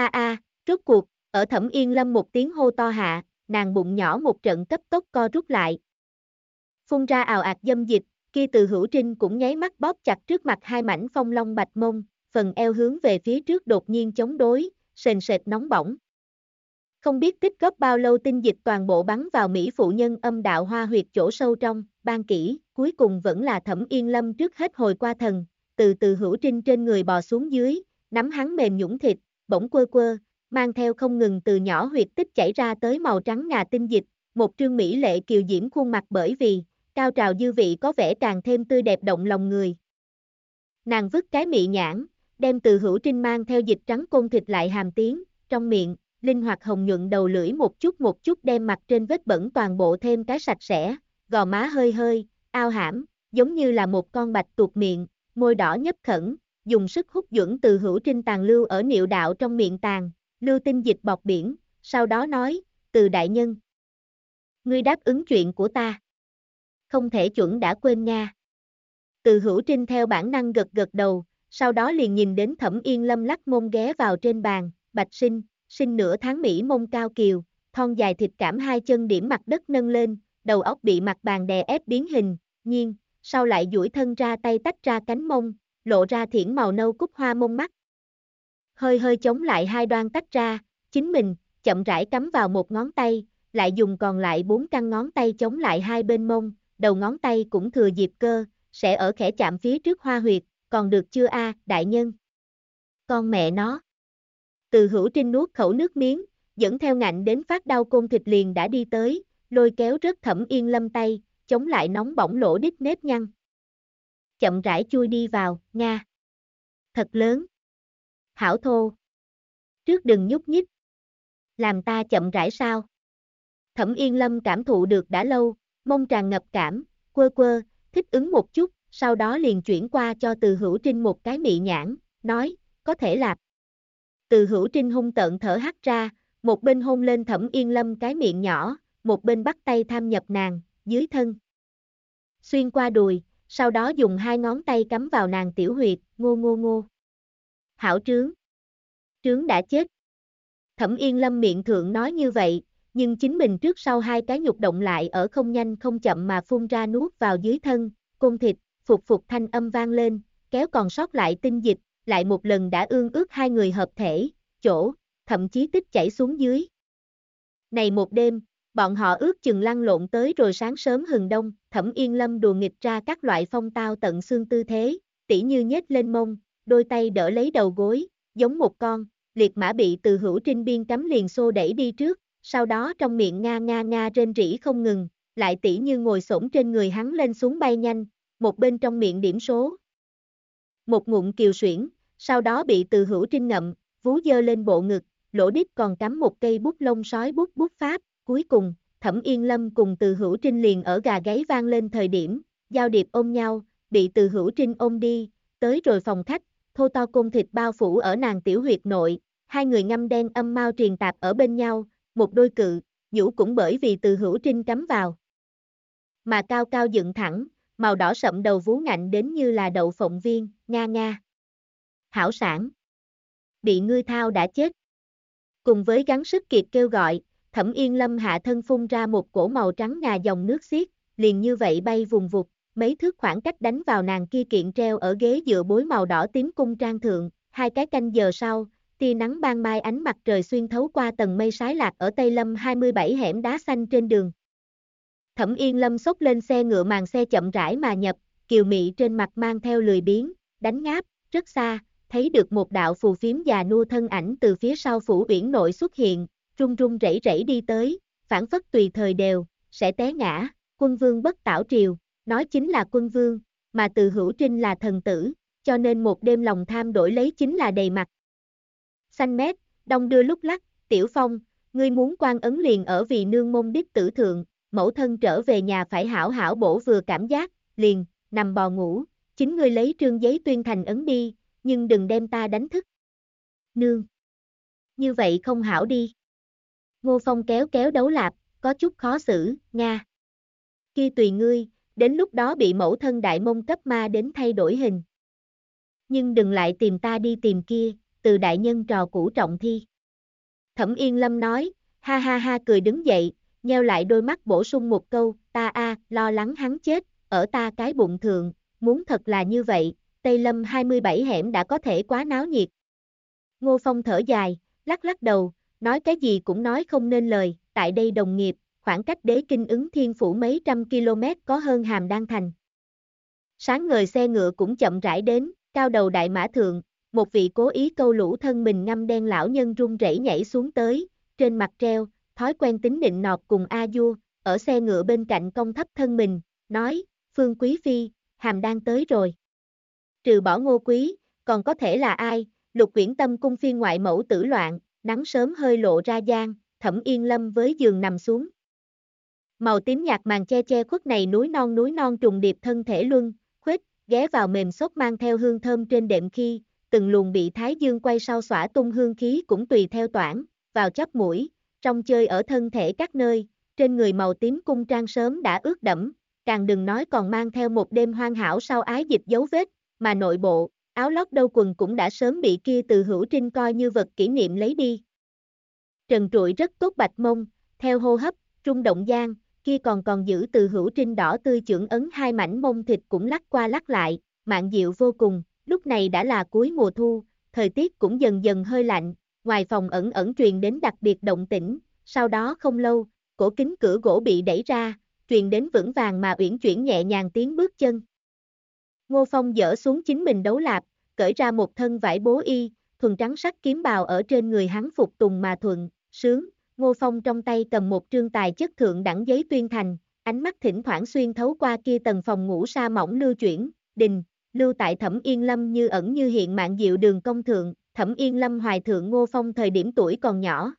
rốt cuộc, ở Thẩm Yên Lâm một tiếng hô to hạ, nàng bụng nhỏ một trận cấp tốc co rút lại. Phun ra ào ạt dâm dịch, kia Từ Hữu Trinh cũng nháy mắt bóp chặt trước mặt hai mảnh phong long bạch mông, phần eo hướng về phía trước đột nhiên chống đối, sền sệt nóng bỏng. Không biết tích góp bao lâu tinh dịch toàn bộ bắn vào Mỹ phụ nhân âm đạo hoa huyệt chỗ sâu trong, ban kỹ, cuối cùng vẫn là Thẩm Yên Lâm trước hết hồi qua thần, Từ Hữu Trinh trên người bò xuống dưới, nắm hắn mềm nhũn thịt, bỗng quơ quơ, mang theo không ngừng từ nhỏ huyệt tích chảy ra tới màu trắng ngà tinh dịch, một trương mỹ lệ kiều diễm khuôn mặt bởi vì cao trào dư vị có vẻ càng thêm tươi đẹp động lòng người. Nàng vứt cái mị nhãn, đem Từ Hữu Trinh mang theo dịch trắng côn thịt lại hàm tiếng, trong miệng, linh hoạt hồng nhuận đầu lưỡi một chút đem mặt trên vết bẩn toàn bộ thêm cái sạch sẽ, gò má hơi hơi, ao hãm, giống như là một con bạch tuộc miệng, môi đỏ nhấp khẩn, dùng sức hút duẫn Từ Hữu Trinh tàn lưu ở niệu đạo trong miệng tàn, lưu tinh dịch bọt biển, sau đó nói, Từ đại nhân. Ngươi đáp ứng chuyện của ta. Không thể chuẩn đã quên nha. Từ Hữu Trinh theo bản năng gật gật đầu, sau đó liền nhìn đến Thẩm Yên Lâm lắc mông ghé vào trên bàn, bạch sinh nửa tháng Mỹ mông cao kiều, thon dài thịt cảm hai chân điểm mặt đất nâng lên, đầu óc bị mặt bàn đè ép biến hình, nhiên, sau lại duỗi thân ra tay tách ra cánh mông, lộ ra thiển màu nâu cúc hoa mông mắt. Hơi hơi chống lại hai đoan tách ra, chính mình, chậm rãi cắm vào một ngón tay, lại dùng còn lại 4 căn ngón tay chống lại hai bên mông, đầu ngón tay cũng thừa dịp cơ, sẽ ở khẽ chạm phía trước hoa huyệt, còn được chưa đại nhân? Con mẹ nó. Từ Hữu Trinh nuốt khẩu nước miếng, dẫn theo ngạnh đến phát đau côn thịt liền đã đi tới, lôi kéo rớt Thẩm Yên Lâm tay, chống lại nóng bỏng lỗ đít nếp nhăn. Chậm rãi chui đi vào, nga. Thật lớn. Hảo thô. Trước đừng nhúc nhích. Làm ta chậm rãi sao? Thẩm Yên Lâm cảm thụ được đã lâu, mông tràn ngập cảm, quơ, thích ứng một chút, sau đó liền chuyển qua cho Từ Hữu Trinh một cái mị nhãn, nói, có thể làm. Từ Hữu Trinh hung tợn thở hắt ra, một bên hôn lên Thẩm Yên Lâm cái miệng nhỏ, một bên bắt tay tham nhập nàng, dưới thân. Xuyên qua đùi, sau đó dùng hai ngón tay cắm vào nàng tiểu huyệt, ngô. Hảo trướng. Trướng đã chết. Thẩm Yên Lâm miệng thượng nói như vậy, nhưng chính mình trước sau hai cái nhục động lại ở không nhanh không chậm mà phun ra nuốt vào dưới thân, côn thịt, phục thanh âm vang lên, kéo còn sót lại tinh dịch, lại một lần đã ương ước hai người hợp thể, chỗ, thậm chí tích chảy xuống dưới. Này một đêm, bọn họ ước chừng lăn lộn tới rồi sáng sớm hừng đông, Thẩm Yên Lâm đùa nghịch ra các loại phong tao tận xương tư thế, tỉ như nhếch lên mông, đôi tay đỡ lấy đầu gối, giống một con, liệt mã bị Từ Hữu Trinh biên cắm liền xô đẩy đi trước, sau đó trong miệng nga rên rỉ không ngừng, lại tỉ như ngồi xổm trên người hắn lên xuống bay nhanh, một bên trong miệng điểm số. một ngụm kiều suyễn, sau đó bị Từ Hữu Trinh ngậm, vú dơ lên bộ ngực, lỗ đít còn cắm một cây bút lông sói bút bút pháp, cuối cùng, Thẩm Yên Lâm cùng Từ Hữu Trinh liền ở gà gáy vang lên thời điểm, giao điệp ôm nhau, bị Từ Hữu Trinh ôm đi, tới rồi phòng khách, thô to côn thịt bao phủ ở nàng tiểu huyệt nội, hai người ngâm đen âm mau triền tạp ở bên nhau, một đôi cự, nhũ cũng bởi vì Từ Hữu Trinh cắm vào. Mà cao cao dựng thẳng, màu đỏ sậm đầu vú ngạnh đến như là đậu phộng viên, nga nga. Hảo sản. Bị ngươi thao đã chết. Cùng với gắng sức kiệt kêu gọi, Thẩm Yên Lâm hạ thân phun ra một cổ màu trắng ngà dòng nước xiết, liền như vậy bay vùng vụt, mấy thước khoảng cách đánh vào nàng kia kiện treo ở ghế dựa bối màu đỏ tím cung trang thượng, hai cái canh giờ sau, tia nắng ban mai ánh mặt trời xuyên thấu qua tầng mây sái lạc ở Tây Lâm 27 hẻm đá xanh trên đường. Thẩm Yên Lâm xốc lên xe ngựa màn xe chậm rãi mà nhập, kiều mị trên mặt mang theo lười biếng, đánh ngáp, rất xa, thấy được một đạo phù phiếm già nua thân ảnh từ phía sau phủ uyển nội xuất hiện, run run rẩy rẩy đi tới, phản phất tùy thời đều, sẽ té ngã, quân vương bất tảo triều, nói chính là quân vương, mà Từ Hữu Trinh là thần tử, cho nên một đêm lòng tham đổi lấy chính là đầy mặt. Xanh mét, đông đưa lúc lắc, Tiểu Phong, ngươi muốn quan ấn liền ở vì nương môn đích tử thượng, mẫu thân trở về nhà phải hảo hảo bổ vừa cảm giác, liền, nằm bò ngủ, chính ngươi lấy trương giấy tuyên thành ấn đi, nhưng đừng đem ta đánh thức. Nương. Như vậy không hảo đi. Ngô Phong kéo kéo đấu lạp, có chút khó xử, nga. Kia tùy ngươi, đến lúc đó bị mẫu thân đại mông cấp ma đến thay đổi hình. Nhưng đừng lại tìm ta đi tìm kia, Từ đại nhân trò cũ trọng thi. Thẩm Yên Lâm nói, ha ha ha cười đứng dậy, nheo lại đôi mắt bổ sung một câu, ta lo lắng hắn chết, ở ta cái bụng thượng, muốn thật là như vậy, Tây Lâm 27 hẻm đã có thể quá náo nhiệt. Ngô Phong thở dài, lắc lắc đầu, nói cái gì cũng nói không nên lời, tại đây đồng nghiệp, khoảng cách Đế Kinh Ứng Thiên Phủ mấy trăm km có hơn Hàm Đan Thành. Sáng ngời xe ngựa cũng chậm rãi đến, cao đầu đại mã thượng, một vị cố ý câu lũ thân mình ngăm đen lão nhân run rẩy nhảy xuống tới, trên mặt treo, thói quen tính nịnh nọt cùng A Dua, ở xe ngựa bên cạnh cong thấp thân mình, nói, Phương Quý Phi, Hàm Đan tới rồi. Trừ bỏ Ngô Quý, còn có thể là ai, Lục Uyển Tâm cung phiên ngoại mẫu tử loạn, nắng sớm hơi lộ ra giang, Thẩm Yên Lâm với giường nằm xuống. Màu tím nhạt màn che khuất này núi non trùng điệp thân thể luân, khuếch, ghé vào mềm xốp mang theo hương thơm trên đệm khi, từng luồng bị thái dương quay sau xõa tung hương khí cũng tùy theo toản, vào chóp mũi, trong chơi ở thân thể các nơi, trên người màu tím cung trang sớm đã ướt đẫm, càng đừng nói còn mang theo một đêm hoang hảo sau ái dịch dấu vết, mà nội bộ, áo lót đâu quần cũng đã sớm bị kia Từ Hữu Trinh coi như vật kỷ niệm lấy đi. Trần trụi rất tốt bạch mông, theo hô hấp, rung động gian, kia còn giữ Từ Hữu Trinh đỏ tươi chưởng ấn hai mảnh mông thịt cũng lắc qua lắc lại, mạn diệu vô cùng, lúc này đã là cuối mùa thu, thời tiết cũng dần dần hơi lạnh, ngoài phòng ẩn truyền đến đặc biệt động tĩnh, sau đó không lâu, cổ kính cửa gỗ bị đẩy ra, truyền đến vững vàng mà uyển chuyển nhẹ nhàng tiếng bước chân. Ngô Phong dỡ xuống chính mình đấu lạp, cởi ra một thân vải bố y, thuần trắng sắc kiếm bào ở trên người hắn phục tùng mà thuận, sướng, Ngô Phong trong tay cầm một trương tài chất thượng đẳng giấy tuyên thành, ánh mắt thỉnh thoảng xuyên thấu qua kia tầng phòng ngủ sa mỏng lưu chuyển, đình, lưu tại Thẩm Yên Lâm như ẩn như hiện mạn diệu đường công thượng, Thẩm Yên Lâm hoài thượng Ngô Phong thời điểm tuổi còn nhỏ.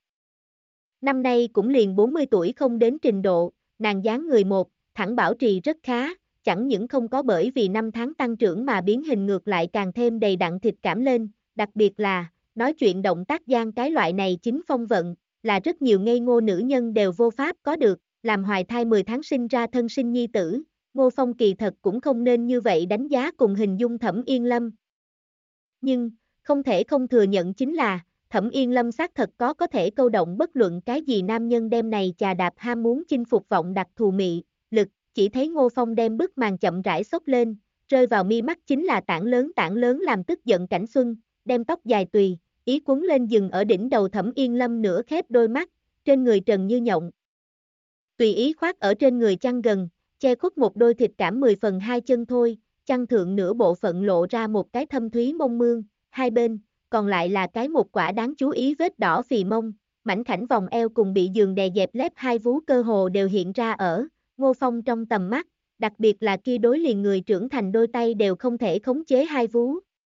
Năm nay cũng liền 40 tuổi không đến trình độ, nàng dáng người một, thẳng bảo trì rất khá, chẳng những không có bởi vì năm tháng tăng trưởng mà biến hình ngược lại càng thêm đầy đặn thịt cảm lên, đặc biệt là, nói chuyện động tác gian cái loại này chính phong vận, là rất nhiều ngây ngô nữ nhân đều vô pháp có được, làm hoài thai 10 tháng sinh ra thân sinh nhi tử, Ngô Phong kỳ thật cũng không nên như vậy đánh giá cùng hình dung Thẩm Yên Lâm. Nhưng, không thể không thừa nhận chính là, Thẩm Yên Lâm xác thật có thể câu động bất luận cái gì nam nhân đem này chà đạp ham muốn chinh phục vọng đặc thù mị, lực, chỉ thấy Ngô Phong đem bức màn chậm rãi xốc lên, rơi vào mi mắt chính là tảng lớn làm tức giận cảnh xuân, đem tóc dài tùy, ý quấn lên dừng ở đỉnh đầu Thẩm Yên Lâm nửa khép đôi mắt, trên người trần như nhộng. Tùy ý khoác ở trên người chăn gần, che khuất một đôi thịt cảm 10 phần 2 chân thôi, chăn thượng nửa bộ phận lộ ra một cái thâm thúy mông mương, hai bên, còn lại là cái một quả đáng chú ý vết đỏ phì mông, mảnh khảnh vòng eo cùng bị giường đè dẹp lép hai vú cơ hồ đều hiện ra ở Ngô Phong trong tầm mắt, đặc biệt là kia đối liền người trưởng thành đôi tay đều không thể khống chế hai vú,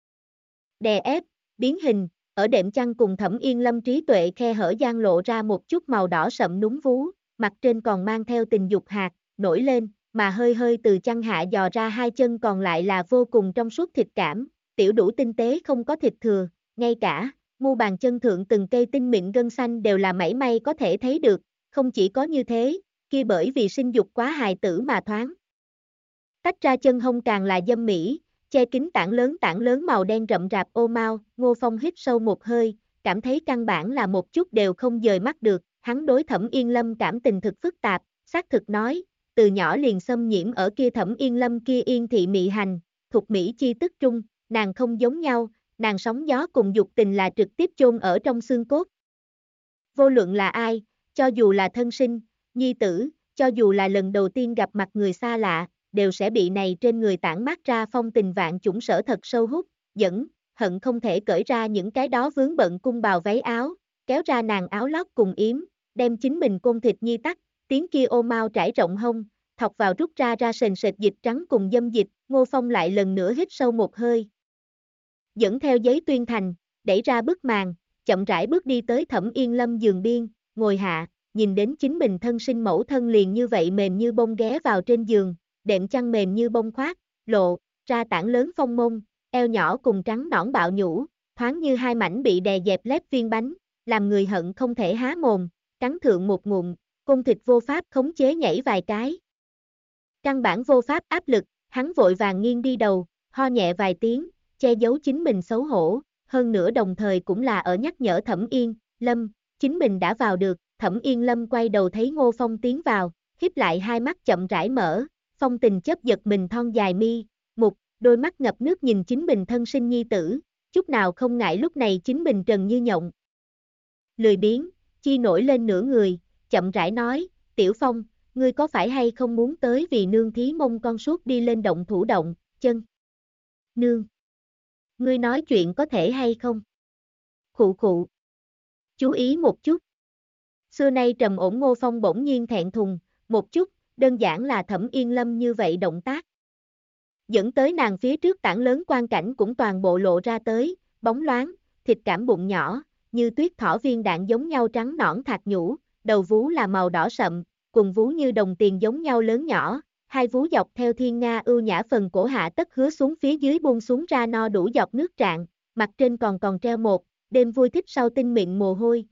đè ép, biến hình, ở đệm chăn cùng Thẩm Yên Lâm trí tuệ khe hở gian lộ ra một chút màu đỏ sậm núm vú, mặt trên còn mang theo tình dục hạt, nổi lên, mà hơi hơi từ chăn hạ dò ra hai chân còn lại là vô cùng trong suốt thịt cảm, tiểu đủ tinh tế không có thịt thừa, ngay cả mu bàn chân thượng từng cây tinh mịn gân xanh đều là mảy may có thể thấy được, không chỉ có như thế, kia bởi vì sinh dục quá hài tử mà thoáng tách ra chân hông càng là dâm mỹ, che kín tảng lớn màu đen rậm rạp ô mao, Ngô Phong hít sâu một hơi, cảm thấy căn bản là một chút đều không dời mắt được, hắn đối Thẩm Yên Lâm cảm tình thực phức tạp, xác thực nói, từ nhỏ liền xâm nhiễm ở kia Thẩm Yên Lâm kia yên thị mị hành, thuộc mỹ chi tức trung, nàng không giống nhau, nàng sóng gió cùng dục tình là trực tiếp chôn ở trong xương cốt. Vô luận là ai, cho dù là thân sinh, nhi tử, cho dù là lần đầu tiên gặp mặt người xa lạ, đều sẽ bị này trên người tản mát ra phong tình vạn chủng sở thật sâu hút, dẫn, hận không thể cởi ra những cái đó vướng bận cung bào váy áo, kéo ra nàng áo lót cùng yếm, đem chính mình côn thịt nhi tắt, tiếng kia ô mau trải rộng hông, thọc vào rút ra sền sệt dịch trắng cùng dâm dịch, Ngô Phong lại lần nữa hít sâu một hơi. Dẫn theo giấy tuyên thành, đẩy ra bức màn, chậm rãi bước đi tới Thẩm Yên Lâm giường biên, ngồi hạ, nhìn đến chính mình thân sinh mẫu thân liền như vậy mềm như bông ghé vào trên giường, đệm chăn mềm như bông khoác, lộ ra tảng lớn phong mông, eo nhỏ cùng trắng nõn bạo nhũ, thoáng như hai mảnh bị đè dẹp lép viên bánh, làm người hận không thể há mồm, cắn thượng một ngụm, côn thịt vô pháp khống chế nhảy vài cái. Căn bản vô pháp áp lực, hắn vội vàng nghiêng đi đầu, ho nhẹ vài tiếng, che giấu chính mình xấu hổ, hơn nữa đồng thời cũng là ở nhắc nhở Thẩm Yên Lâm, chính mình đã vào được, Thẩm Yên Lâm quay đầu thấy Ngô Phong tiến vào, híp lại hai mắt chậm rãi mở, phong tình chớp giật mình thon dài mi, mục, đôi mắt ngập nước nhìn chính mình thân sinh nhi tử, chút nào không ngại lúc này chính mình trần như nhộng. Lười biếng, chi nổi lên nửa người, chậm rãi nói, Tiểu Phong, ngươi có phải hay không muốn tới vì nương thí mông con suốt đi lên động thủ động, chân. Nương. Ngươi nói chuyện có thể hay không? Khụ khụ. Chú ý một chút. Xưa nay trầm ổn Ngô Phong bỗng nhiên thẹn thùng, một chút, đơn giản là Thẩm Yên Lâm như vậy động tác. Dẫn tới nàng phía trước tảng lớn quang cảnh cũng toàn bộ lộ ra tới, bóng loáng, thịt cảm bụng nhỏ, như tuyết thỏ viên đạn giống nhau trắng nõn thạc nhũ, đầu vú là màu đỏ sậm, cùng vú như đồng tiền giống nhau lớn nhỏ, hai vú dọc theo thiên nga ưu nhã phần cổ hạ tất hứa xuống phía dưới buông xuống ra no đủ giọt nước trạng, mặt trên còn treo một, đêm vui thích sau tinh mịn mồ hôi.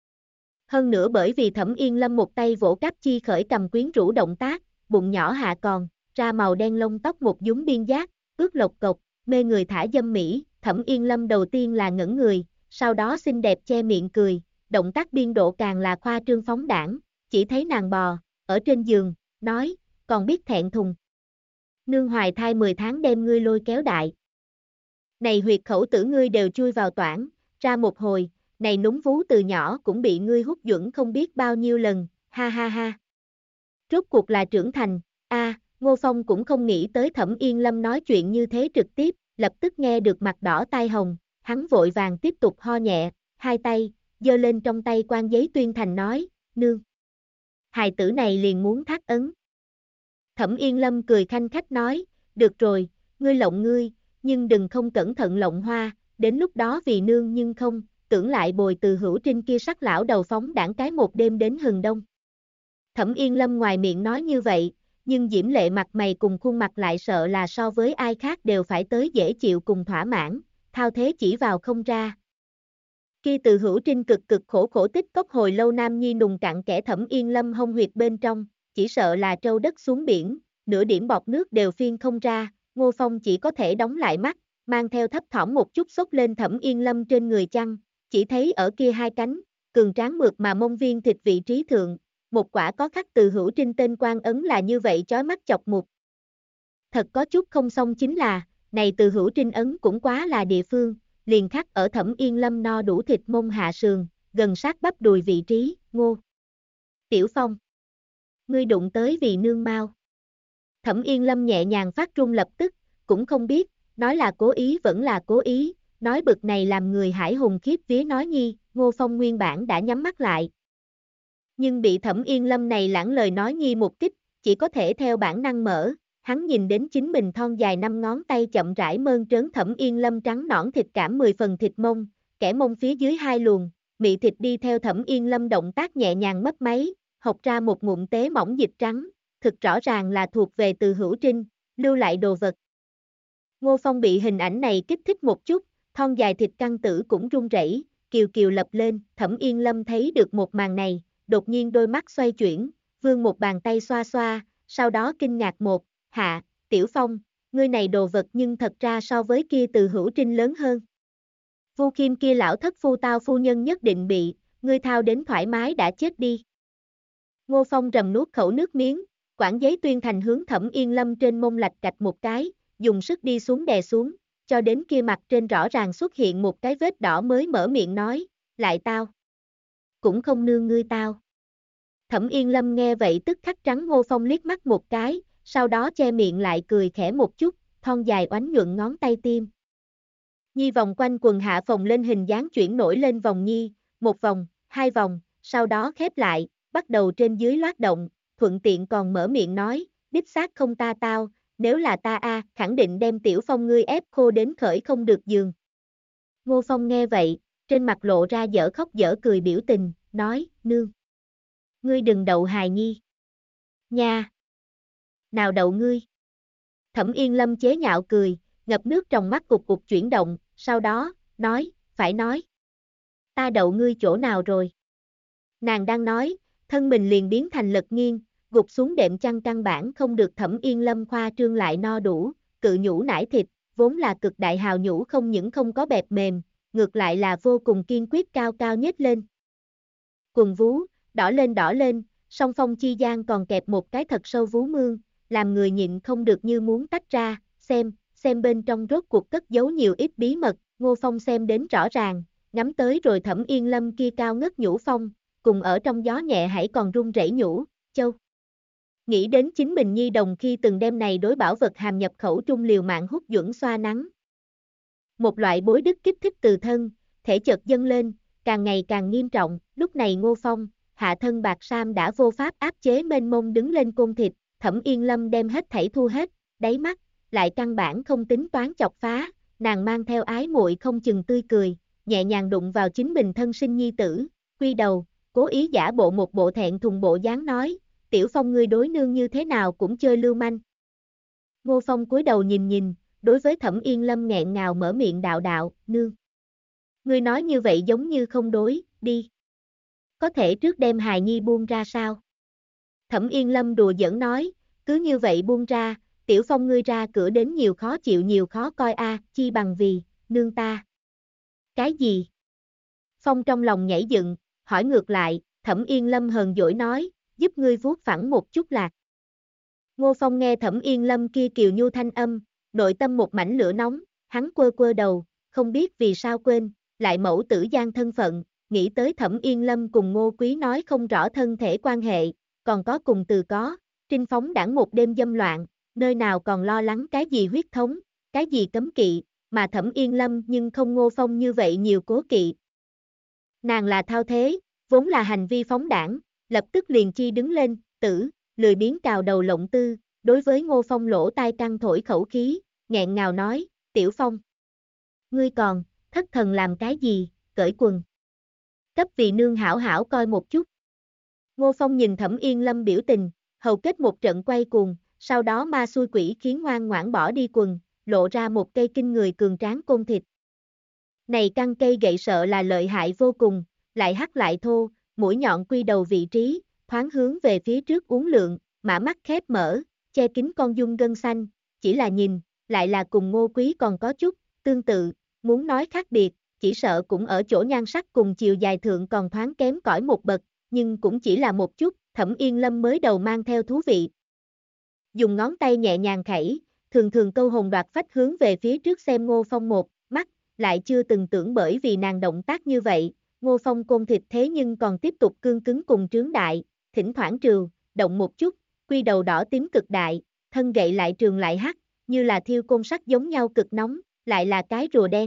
Hơn nữa bởi vì Thẩm Yên Lâm một tay vỗ cáp chi khởi cầm quyến rũ động tác, bụng nhỏ hạ còn ra màu đen lông tóc một dúng biên giác, ướt lộc cộc, mê người thả dâm mỹ, Thẩm Yên Lâm đầu tiên là ngẩn người, sau đó xinh đẹp che miệng cười, động tác biên độ càng là khoa trương phóng đãng, chỉ thấy nàng bò ở trên giường, nói, còn biết thẹn thùng. Nương hoài thai 10 tháng đem ngươi lôi kéo đại. Này huyệt khẩu tử ngươi đều chui vào toảng, ra một hồi, này núng vú từ nhỏ cũng bị ngươi hút duẩn không biết bao nhiêu lần, ha ha ha. Rốt cuộc là trưởng thành, Ngô Phong cũng không nghĩ tới Thẩm Yên Lâm nói chuyện như thế trực tiếp, lập tức nghe được mặt đỏ tai hồng, hắn vội vàng tiếp tục ho nhẹ, hai tay, giơ lên trong tay quan giấy tuyên thành nói, nương. Hài tử này liền muốn thác ấn. Thẩm Yên Lâm cười khanh khách nói, được rồi, ngươi lộng ngươi, nhưng đừng không cẩn thận lộng hoa, đến lúc đó vì nương nhưng không, tưởng lại bồi từ Hữu Trinh kia sắc lão đầu phóng đảng cái một đêm đến hừng đông. Thẩm Yên Lâm ngoài miệng nói như vậy, nhưng diễm lệ mặt mày cùng khuôn mặt lại sợ là so với ai khác đều phải tới dễ chịu cùng thỏa mãn, thao thế chỉ vào không ra. Khi từ Hữu Trinh cực khổ tích cốc hồi lâu nam nhi nùng cặn kẽ Thẩm Yên Lâm hông huyệt bên trong, chỉ sợ là trâu đất xuống biển, nửa điểm bọt nước đều phiên không ra, Ngô Phong chỉ có thể đóng lại mắt, mang theo thấp thỏm một chút xốc lên Thẩm Yên Lâm trên người chăn, chỉ thấy ở kia hai cánh, cường tráng mượt mà mông viên thịt vị trí thượng, một quả có khắc từ Hữu Trinh tên quan ấn là như vậy chói mắt chọc mục. Thật có chút không xong chính là, này từ Hữu Trinh ấn cũng quá là địa phương, liền khắc ở Thẩm Yên Lâm no đủ thịt mông hạ sườn, gần sát bắp đùi vị trí, Ngô. Tiểu Phong. Ngươi đụng tới vì nương mau. Thẩm Yên Lâm nhẹ nhàng phát run lập tức, cũng không biết, nói là cố ý vẫn là cố ý, nói bực này làm người hải hùng khiếp vía nói nhi, Ngô Phong nguyên bản đã nhắm mắt lại. Nhưng bị Thẩm Yên Lâm này lãng lời nói nhi một kích, chỉ có thể theo bản năng mở, hắn nhìn đến chính mình thon dài 5 ngón tay chậm rãi mơn trớn Thẩm Yên Lâm trắng nõn thịt cảm 10 phần thịt mông, kẻ mông phía dưới 2 luồng, mị thịt đi theo Thẩm Yên Lâm động tác nhẹ nhàng mấp máy, hộc ra một ngụm tế mỏng dịch trắng, thực rõ ràng là thuộc về Từ Hữu Trinh, lưu lại đồ vật. Ngô Phong bị hình ảnh này kích thích một chút, thon dài thịt căng tử cũng run rẩy, kiều kiều lập lên, Thẩm Yên Lâm thấy được một màn này, đột nhiên đôi mắt xoay chuyển, vươn một bàn tay xoa xoa, sau đó kinh ngạc một, hạ, Tiểu Phong, ngươi này đồ vật nhưng thật ra so với kia Từ Hữu Trinh lớn hơn. Vu Kim kia lão thất phu tao phu nhân nhất định bị, ngươi thao đến thoải mái đã chết đi. Ngô Phong rầm nuốt khẩu nước miếng, quản giấy tuyên thành hướng Thẩm Yên Lâm trên mông lạch cạch một cái, dùng sức đi xuống đè xuống, cho đến kia mặt trên rõ ràng xuất hiện một cái vết đỏ mới mở miệng nói, lại tao. Cũng không nương ngươi tao. Thẩm Yên Lâm nghe vậy tức khắc trắng Ngô Phong liếc mắt một cái, sau đó che miệng lại cười khẽ một chút, thon dài oánh nhuận ngón tay tim. Nhi vòng quanh quần hạ phồng lên hình dáng chuyển nổi lên vòng nhi, một vòng, hai vòng, sau đó khép lại, bắt đầu trên dưới loát động, thuận tiện còn mở miệng nói, đích xác không ta tao, nếu là ta khẳng định đem Tiểu Phong ngươi ép khô đến khởi không được giường. Ngô Phong nghe vậy, trên mặt lộ ra dở khóc dở cười biểu tình, nói, nương. Ngươi đừng đậu hài nhi. Nha. Nào đậu ngươi. Thẩm Yên Lâm chế nhạo cười, ngập nước trong mắt cục cục chuyển động, sau đó, nói, phải nói. Ta đậu ngươi chỗ nào rồi? Nàng đang nói, thân mình liền biến thành lật nghiêng, gục xuống đệm chăn căn bản không được Thẩm Yên Lâm khoa trương lại no đủ, cự nhũ nải thịt, vốn là cực đại hào nhũ không những không có bẹp mềm, ngược lại là vô cùng kiên quyết cao cao nhếch lên. Quần vú, đỏ lên, song phong chi gian còn kẹp một cái thật sâu vú mương, làm người nhịn không được như muốn tách ra, xem bên trong rốt cuộc cất giấu nhiều ít bí mật, Ngô Phong xem đến rõ ràng, ngắm tới rồi Thẩm Yên Lâm kia cao ngất nhũ phong, cùng ở trong gió nhẹ hãy còn run rẩy nhũ, châu. Nghĩ đến chính mình nhi đồng khi từng đêm này đối bảo vật hàm nhập khẩu trung liều mạng hút dưỡng xoa nắng. Một loại bối đức kích thích từ thân, thể chợt dâng lên, càng ngày càng nghiêm trọng, lúc này Ngô Phong, hạ thân bạc sam đã vô pháp áp chế mênh mông đứng lên côn thịt, Thẩm Yên Lâm đem hết thảy thu hết, đáy mắt, lại căn bản không tính toán chọc phá, nàng mang theo ái muội không chừng tươi cười, nhẹ nhàng đụng vào chính mình thân sinh nhi tử, quy đầu, cố ý giả bộ một bộ thẹn thùng bộ dáng nói, Tiểu Phong ngươi đối nương như thế nào cũng chơi lưu manh. Ngô Phong cúi đầu nhìn, đối với Thẩm Yên Lâm nghẹn ngào mở miệng đạo, nương. Ngươi nói như vậy giống như không đối, đi. Có thể trước đem hài nhi buông ra sao? Thẩm Yên Lâm đùa giỡn nói, cứ như vậy buông ra, Tiểu Phong ngươi ra cửa đến nhiều khó chịu nhiều khó coi chi bằng vì, nương ta. Cái gì? Phong trong lòng nhảy dựng, hỏi ngược lại, Thẩm Yên Lâm hờn dỗi nói, giúp ngươi vuốt phẳng một chút lạc. Ngô Phong nghe Thẩm Yên Lâm kia kiều nhu thanh âm, nội tâm một mảnh lửa nóng, hắn quơ đầu, không biết vì sao quên, lại mẫu tử gian thân phận, nghĩ tới Thẩm Yên Lâm cùng Ngô Quý nói không rõ thân thể quan hệ, còn có cùng từ có, trinh phóng đảng một đêm dâm loạn, nơi nào còn lo lắng cái gì huyết thống, cái gì cấm kỵ, mà Thẩm Yên Lâm nhưng không Ngô Phong như vậy nhiều cố kỵ. Nàng là thao thế, vốn là hành vi phóng đảng, lập tức liền chi đứng lên, lười biếng cào đầu lộng tư, đối với Ngô Phong lỗ tai căng thổi khẩu khí, nghẹn ngào nói, Tiểu Phong. Ngươi còn, thất thần làm cái gì, cởi quần. Cấp vì nương hảo hảo coi một chút. Ngô Phong nhìn Thẩm Yên Lâm biểu tình, hầu kết một trận quay cuồng, sau đó ma xui quỷ khiến ngoan ngoãn bỏ đi quần, lộ ra một cây kinh người cường tráng côn thịt. Này căn cây gậy sợ là lợi hại vô cùng, lại hắc lại thô, mũi nhọn quy đầu vị trí, thoáng hướng về phía trước uốn lượn, mã mắt khép mở, che kín con dung gân xanh, chỉ là nhìn, lại là cùng Ngô Quý còn có chút, tương tự, muốn nói khác biệt, chỉ sợ cũng ở chỗ nhan sắc cùng chiều dài thượng còn thoáng kém cỏi một bậc, nhưng cũng chỉ là một chút, Thẩm Yên Lâm mới đầu mang theo thú vị. Dùng ngón tay nhẹ nhàng khẩy, thường câu hồn đoạt phách hướng về phía trước xem Ngô Phong một mắt, lại chưa từng tưởng bởi vì nàng động tác như vậy, Ngô Phong côn thịt thế nhưng còn tiếp tục cương cứng cùng trướng đại, thỉnh thoảng trừ, động một chút, quy đầu đỏ tím cực đại, thân gậy lại trường lại hắc, như là thiêu côn sắt giống nhau cực nóng, lại là cái rùa đen.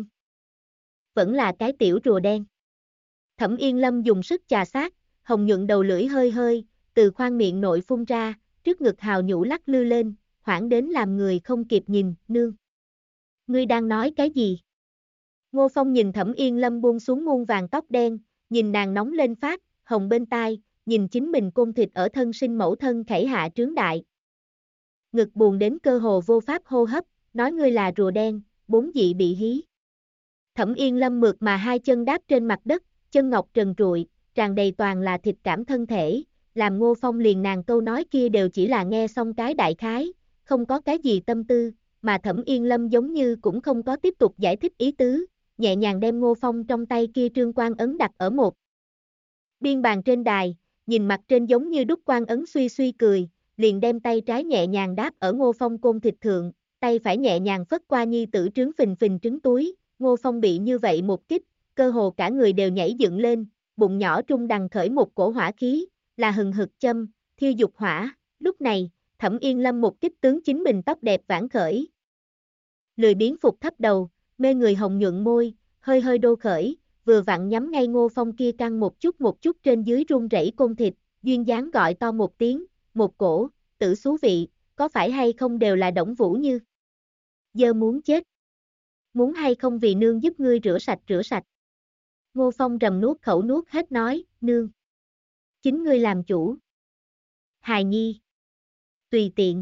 Vẫn là cái tiểu rùa đen. Thẩm Yên Lâm dùng sức chà sát, hồng nhuận đầu lưỡi hơi, từ khoang miệng nội phun ra, trước ngực hào nhũ lắc lư lên, hoảng đến làm người không kịp nhìn, nương. Ngươi đang nói cái gì? Ngô Phong nhìn Thẩm Yên Lâm buông xuống muôn vàng tóc đen, nhìn nàng nóng lên phát, hồng bên tai, nhìn chính mình côn thịt ở thân sinh mẫu thân khẩy hạ trướng đại. Ngực buồn đến cơ hồ vô pháp hô hấp, nói ngươi là rùa đen, bốn dị bị hí. Thẩm Yên Lâm mượt mà hai chân đáp trên mặt đất, chân ngọc trần trụi, tràn đầy toàn là thịt cảm thân thể, làm Ngô Phong liền nàng câu nói kia đều chỉ là nghe xong cái đại khái, không có cái gì tâm tư, mà Thẩm Yên Lâm giống như cũng không có tiếp tục giải thích ý tứ, nhẹ nhàng đem Ngô Phong trong tay kia trương quan ấn đặt ở một biên bàn trên đài, nhìn mặt trên giống như đúc quan ấn suy suy cười, liền đem tay trái nhẹ nhàng đáp ở Ngô Phong côn thịt thượng, tay phải nhẹ nhàng phất qua nhi tử trứng phình phình trứng túi, Ngô Phong bị như vậy một kích, cơ hồ cả người đều nhảy dựng lên, bụng nhỏ trung đằng khởi một cổ hỏa khí, là hừng hực châm, thiêu dục hỏa, lúc này, Thẩm Yên Lâm một kích tướng chính mình tóc đẹp vãn khởi. Lười biến phục thấp đầu, mê người hồng nhuận môi, hơi hơi đô khởi, vừa vặn nhắm ngay Ngô Phong kia căng một chút trên dưới run rẩy côn thịt, duyên dáng gọi to một tiếng, một cổ, tử xú vị, có phải hay không đều là Đổng Vũ Như. Giờ muốn chết. Muốn hay không vì nương giúp ngươi rửa sạch. Ngô Phong rầm nuốt khẩu nuốt hết nói, nương. Chính ngươi làm chủ. Hài nhi. Tùy tiện.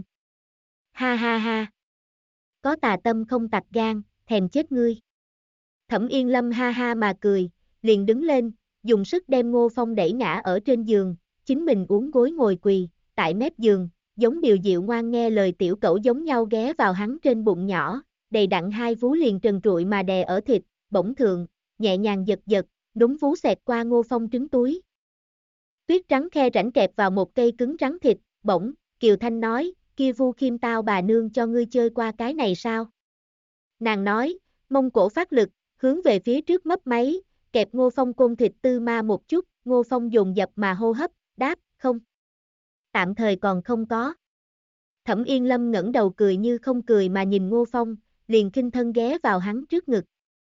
Ha ha ha. Có tà tâm không tặc gan, thèm chết ngươi. Thẩm Yên Lâm ha ha mà cười, liền đứng lên, dùng sức đem Ngô Phong đẩy ngã ở trên giường, chính mình uốn gối ngồi quỳ, tại mép giường, giống điều dịu ngoan nghe lời tiểu cẩu giống nhau ghé vào hắn trên bụng nhỏ, đầy đặn hai vú liền trần trụi mà đè ở thịt, bỗng thượng, nhẹ nhàng giật giật, đúng vú xẹt qua Ngô Phong trứng túi. Tuyết trắng khe rãnh kẹp vào một cây cứng rắn thịt, bỗng, Kiều Thanh nói, kia Vu Khiêm tao bà nương cho ngươi chơi qua cái này sao? Nàng nói, mông cổ phát lực, hướng về phía trước mấp máy, kẹp Ngô Phong côn thịt tư ma một chút, Ngô Phong dồn dập mà hô hấp, đáp, không. Tạm thời còn không có. Thẩm Yên Lâm ngẩng đầu cười như không cười mà nhìn Ngô Phong, liền khinh thân ghé vào hắn trước ngực.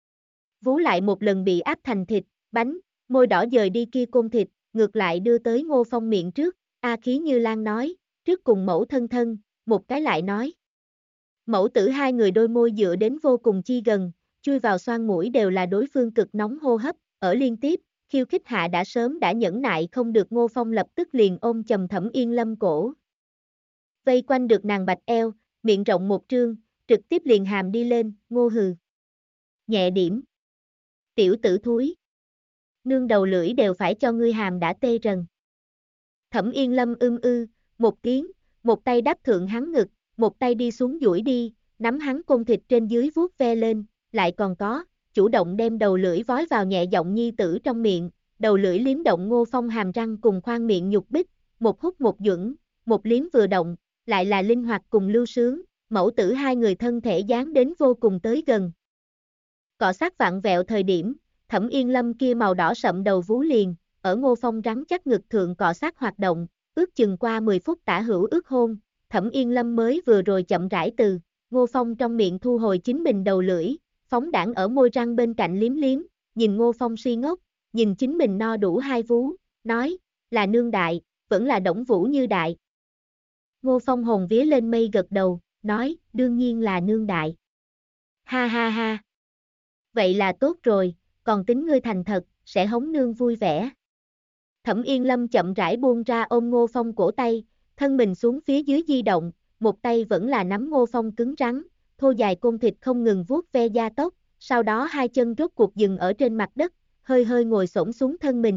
Vú lại một lần bị áp thành thịt, bánh, môi đỏ dời đi kia côn thịt, ngược lại đưa tới Ngô Phong miệng trước, A Khí Như Lan nói, trước cùng mẫu thân thân, một cái lại nói. Mẫu tử hai người đôi môi dựa đến vô cùng chi gần, chui vào xoang mũi đều là đối phương cực nóng hô hấp, ở liên tiếp, khiêu khích hạ đã sớm đã nhẫn nại không được Ngô Phong lập tức liền ôm chầm Thẩm Yên Lâm cổ. Vây quanh được nàng bạch eo, miệng rộng một trương, trực tiếp liền hàm đi lên, Ngô hừ. Nhẹ điểm. Tiểu tử thúi. Nương đầu lưỡi đều phải cho ngươi hàm đã tê rần. Thẩm Yên Lâm một tiếng, một tay đáp thượng hắn ngực, một tay đi xuống duỗi đi, nắm hắn côn thịt trên dưới vuốt ve lên, lại còn có, chủ động đem đầu lưỡi vói vào nhẹ giọng nhi tử trong miệng, đầu lưỡi liếm động Ngô Phong hàm răng cùng khoang miệng nhục bích, một hút một duẩn, một liếm vừa động, lại là linh hoạt cùng lưu sướng, mẫu tử hai người thân thể dán đến vô cùng tới gần. Cọ sát vặn vẹo thời điểm, Thẩm Yên Lâm kia màu đỏ sậm đầu vú liền, ở Ngô Phong rắn chắc ngực thượng cọ sát hoạt động, ước chừng qua 10 phút tả hữu ước hôn, Thẩm Yên Lâm mới vừa rồi chậm rãi từ Ngô Phong trong miệng thu hồi chính mình đầu lưỡi, phóng đãng ở môi răng bên cạnh liếm liếm, nhìn Ngô Phong si ngốc, nhìn chính mình no đủ hai vú, nói, là nương đại, vẫn là Đổng Vũ Như đại. Ngô Phong hồn vía lên mây gật đầu, nói, đương nhiên là nương đại. Ha ha ha. Vậy là tốt rồi, còn tính ngươi thành thật, sẽ hống nương vui vẻ. Thẩm Yên Lâm chậm rãi buông ra ôm Ngô Phong cổ tay, thân mình xuống phía dưới di động, một tay vẫn là nắm Ngô Phong cứng rắn, thô dài côn thịt không ngừng vuốt ve da tóc, sau đó hai chân rốt cuộc dừng ở trên mặt đất, hơi hơi ngồi xổm xuống thân mình.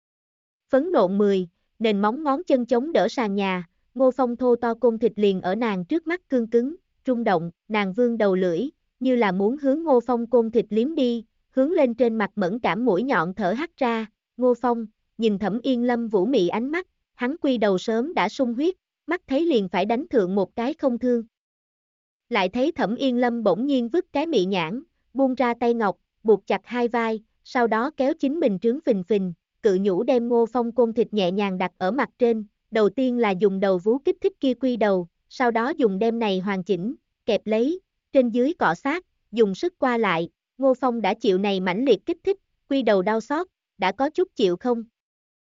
Phấn nộn 10, nền móng ngón chân chống đỡ sàn nhà, Ngô Phong thô to côn thịt liền ở nàng trước mắt cương cứng, rung động, nàng vươn đầu lưỡi, như là muốn hướng Ngô Phong côn thịt liếm đi, hướng lên trên mặt mẫn cảm mũi nhọn thở hắt ra, Ngô Phong, nhìn Thẩm Yên Lâm vũ mị ánh mắt, hắn quy đầu sớm đã sung huyết, mắt thấy liền phải đánh thượng một cái không thương. Lại thấy Thẩm Yên Lâm bỗng nhiên vứt cái mị nhãn, buông ra tay ngọc, buộc chặt hai vai, sau đó kéo chính mình trướng phình phình, cự nhũ đem Ngô Phong côn thịt nhẹ nhàng đặt ở mặt trên, đầu tiên là dùng đầu vú kích thích kia quy đầu, sau đó dùng đem này hoàn chỉnh, kẹp lấy, trên dưới cọ sát, dùng sức qua lại, Ngô Phong đã chịu này mãnh liệt kích thích, quy đầu đau xót, đã có chút chịu không?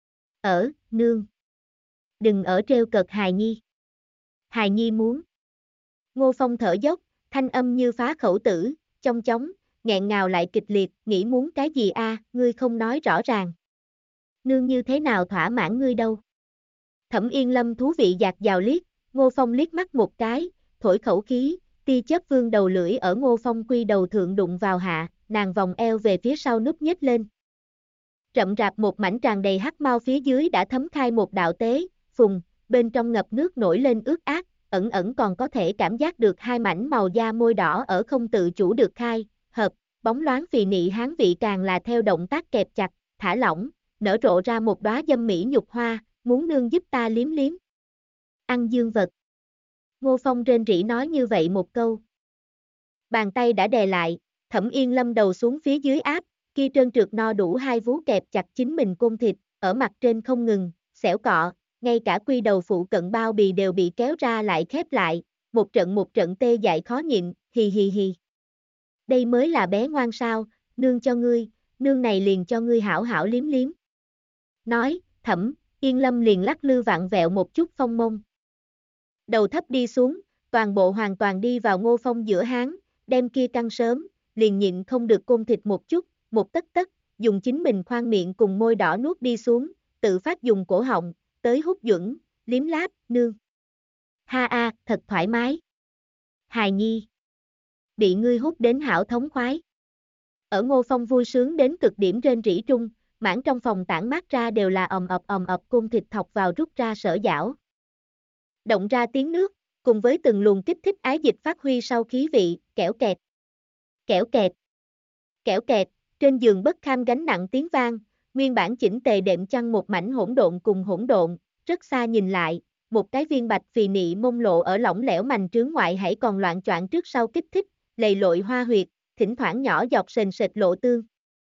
Nương. Đừng ở trêu cợt hài nhi. Hài nhi muốn. Ngô Phong thở dốc, thanh âm như phá khẩu tử, chong chóng, nghẹn ngào lại kịch liệt, nghĩ muốn cái gì a, ngươi không nói rõ ràng. Nương như thế nào thỏa mãn ngươi đâu. Thẩm Yên Lâm thú vị dạt dào liếc, Ngô Phong liếc mắt một cái, thổi khẩu khí, tia chớp vương đầu lưỡi ở Ngô Phong quy đầu thượng đụng vào hạ, nàng vòng eo về phía sau núp nhích lên. Rậm rạp một mảnh tràn đầy hắc mao phía dưới đã thấm khai một đạo tế, phùng, bên trong ngập nước nổi lên ướt át, ẩn ẩn còn có thể cảm giác được hai mảnh màu da môi đỏ ở không tự chủ được khai, hợp, bóng loáng phì nị hán vị càng là theo động tác kẹp chặt, thả lỏng, nở rộ ra một đóa dâm mỹ nhục hoa, muốn nương giúp ta liếm liếm. Ăn dương vật. Ngô Phong rên rỉ nói như vậy một câu. Bàn tay đã đè lại, Thẩm Yên Lâm đầu xuống phía dưới áp, kia trơn trượt no đủ hai vú kẹp chặt chính mình côn thịt, ở mặt trên không ngừng, xẻo cọ, ngay cả quy đầu phụ cận bao bì đều bị kéo ra lại khép lại, một trận tê dại khó nhịn, hì hì hì. Đây mới là bé ngoan sao, nương cho ngươi, nương này liền cho ngươi hảo hảo liếm liếm. Nói, Thẩm Yên Lâm liền lắc lư vặn vẹo một chút phong mông. Đầu thấp đi xuống, toàn bộ hoàn toàn đi vào Ngô Phong giữa háng, đem kia căng sớm, liền nhịn không được côn thịt một chút, một tấc, dùng chính mình khoang miệng cùng môi đỏ nuốt đi xuống, tự phát dùng cổ họng, tới hút duẩn, liếm láp, nương. Ha a, thật thoải mái. Hài nhi. Bị ngươi hút đến hảo thống khoái. Ở Ngô Phong vui sướng đến cực điểm rên rỉ trung, mảng trong phòng tản mát ra đều là ầm ập côn thịt thọc vào rút ra sở giảo. Động ra tiếng nước, cùng với từng luồng kích thích ái dịch phát huy sau khí vị, kẽo kẹt. Kẽo kẹt. Kẽo kẹt, trên giường bất kham gánh nặng tiếng vang, nguyên bản chỉnh tề đệm chăn một mảnh hỗn độn cùng hỗn độn, rất xa nhìn lại, một cái viên bạch phì nị mông lộ ở lỏng lẻo mành trướng ngoại hãy còn loạn choạng trước sau kích thích, lầy lội hoa huyệt, thỉnh thoảng nhỏ giọt sền sệt lộ tương.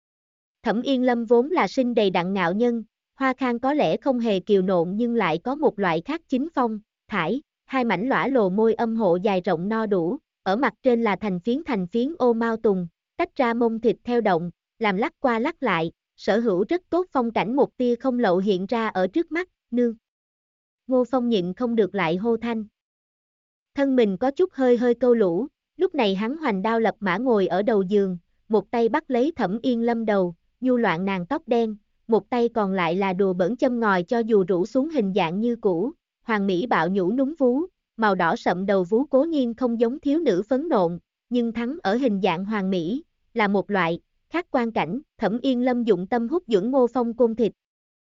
Thẩm Yên Lâm vốn là sinh đầy đặn ngạo nhân, hoa khang có lẽ không hề kiều nộn nhưng lại có một loại khác chính phong, thải, hai mảnh lõa lồ môi âm hộ dài rộng no đủ, ở mặt trên là thành phiến ô mao tùng, tách ra mông thịt theo động, làm lắc qua lắc lại, sở hữu rất tốt phong cảnh một tia không lậu hiện ra ở trước mắt, nương. Ngô Phong nhịn không được lại hô thanh. Thân mình có chút hơi câu lũ, lúc này hắn hoành đao lập mã ngồi ở đầu giường, một tay bắt lấy Thẩm Yên Lâm đầu, nhu loạn nàng tóc đen, một tay còn lại là đùa bỡn châm ngòi cho dù rũ xuống hình dạng như cũ, hoàng mỹ bạo nhũ núm vú, màu đỏ sậm đầu vú cố nhiên không giống thiếu nữ phấn nộn, nhưng thắng ở hình dạng hoàng mỹ, là một loại, khác quan cảnh, Thẩm Yên Lâm dụng tâm hút dưỡng Ngô Phong côn thịt.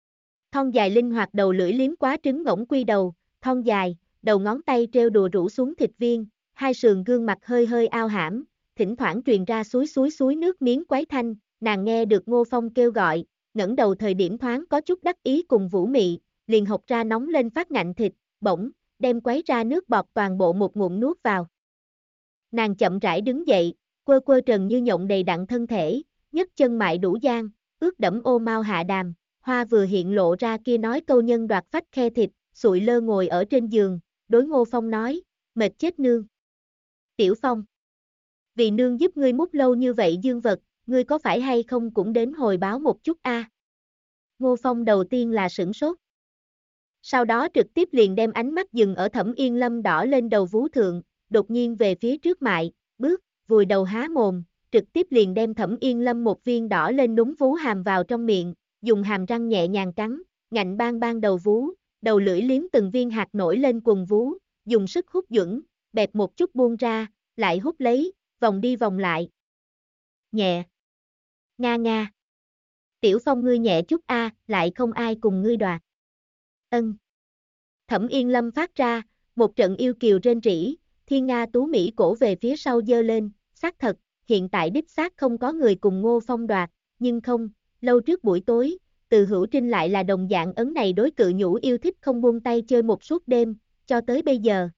Thon dài linh hoạt đầu lưỡi liếm quá trứng ngỗng quy đầu, thon dài, đầu ngón tay treo đùa rũ xuống thịt viên, hai sườn gương mặt hơi ao hãm, thỉnh thoảng truyền ra suối nước miếng quấy thanh, nàng nghe được Ngô Phong kêu gọi, ngẩng đầu thời điểm thoáng có chút đắc ý cùng vũ mị, liền hộc ra nóng lên phát ngạnh thịt, bỗng, đem quấy ra nước bọt toàn bộ một ngụm nuốt vào. Nàng chậm rãi đứng dậy, quơ trần như nhộng đầy đặn thân thể, nhấc chân mại đủ giang, ướt đẫm ô mau hạ đàm, hoa vừa hiện lộ ra kia nói câu nhân đoạt phách khe thịt, sụi lơ ngồi ở trên giường, đối Ngô Phong nói, mệt chết nương. Tiểu Phong, vì nương giúp ngươi mút lâu như vậy dương vật, ngươi có phải hay không cũng đến hồi báo một chút a? Ngô Phong đầu tiên là sửng sốt. Sau đó trực tiếp liền đem ánh mắt dừng ở Thẩm Yên Lâm đỏ lên đầu vú thượng, đột nhiên về phía trước mại, bước, vùi đầu há mồm, trực tiếp liền đem Thẩm Yên Lâm một viên đỏ lên núm vú hàm vào trong miệng, dùng hàm răng nhẹ nhàng cắn, ngạnh bang đầu vú, đầu lưỡi liếm từng viên hạt nổi lên quần vú, dùng sức hút duẩn, bẹp một chút buông ra, lại hút lấy, vòng đi vòng lại. Nhẹ. Nga. Tiểu Phong ngươi nhẹ chút a, lại không ai cùng ngươi đoạt. Ân. Thẩm Yên Lâm phát ra, một trận yêu kiều rên rỉ, thiên nga tú mỹ cổ về phía sau giơ lên, xác thật, hiện tại đích xác không có người cùng Ngô Phong đoạt, nhưng không, lâu trước buổi tối, Từ Hữu Trinh lại là đồng dạng ấn này đối cự nhũ yêu thích không buông tay chơi một suốt đêm, cho tới bây giờ.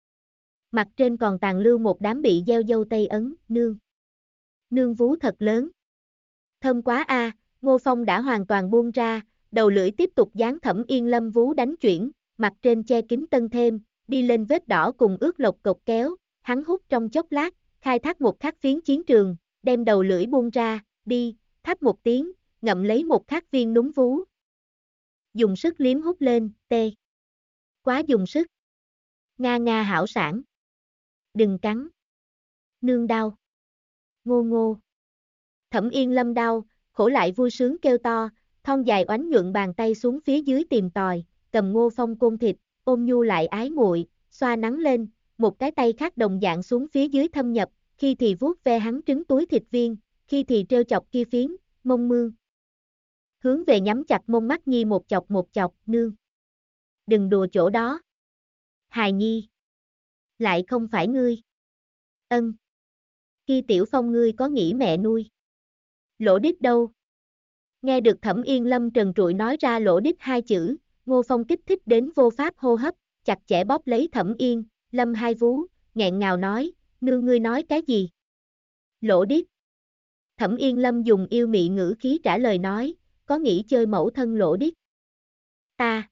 Mặt trên còn tàn lưu một đám bị gieo dâu tây ấn, nương. Nương vú thật lớn. Thơm quá a, Ngô Phong đã hoàn toàn buông ra, đầu lưỡi tiếp tục dán Thẩm Yên Lâm vú đánh chuyển, mặt trên che kín tân thêm, đi lên vết đỏ cùng ướt lộc cộc kéo, hắn hút trong chốc lát, khai thác một khắc phiến chiến trường, đem đầu lưỡi buông ra, đi, thắp một tiếng, ngậm lấy một khắc viên núm vú. Dùng sức liếm hút lên, tê. Quá dùng sức. Nga hảo sản. đừng cắn. Nương đau. Ngô ngô. Thẩm Yên Lâm đau, khổ lại vui sướng kêu to, thon dài oánh nhuận bàn tay xuống phía dưới tìm tòi, cầm Ngô Phong côn thịt, ôm nhu lại ái muội, xoa nắng lên, một cái tay khác đồng dạng xuống phía dưới thâm nhập, khi thì vuốt ve hắn trứng túi thịt viên, khi thì trêu chọc kia phiến, mông mương. Hướng về nhắm chặt mông mắt nhi một chọc, nương. Đừng đùa chỗ đó. Hài nhi. Lại không phải ngươi. Ân. Khi Tiểu Phong ngươi có nghĩ mẹ nuôi. Lỗ đít đâu? Nghe được Thẩm Yên Lâm trần trụi nói ra lỗ đít hai chữ, Ngô Phong kích thích đến vô pháp hô hấp, chặt chẽ bóp lấy Thẩm Yên Lâm hai vú, nghẹn ngào nói, nương ngươi nói cái gì? Lỗ đít. Thẩm Yên Lâm dùng yêu mị ngữ khí trả lời nói, có nghĩ chơi mẫu thân lỗ đít? Ta.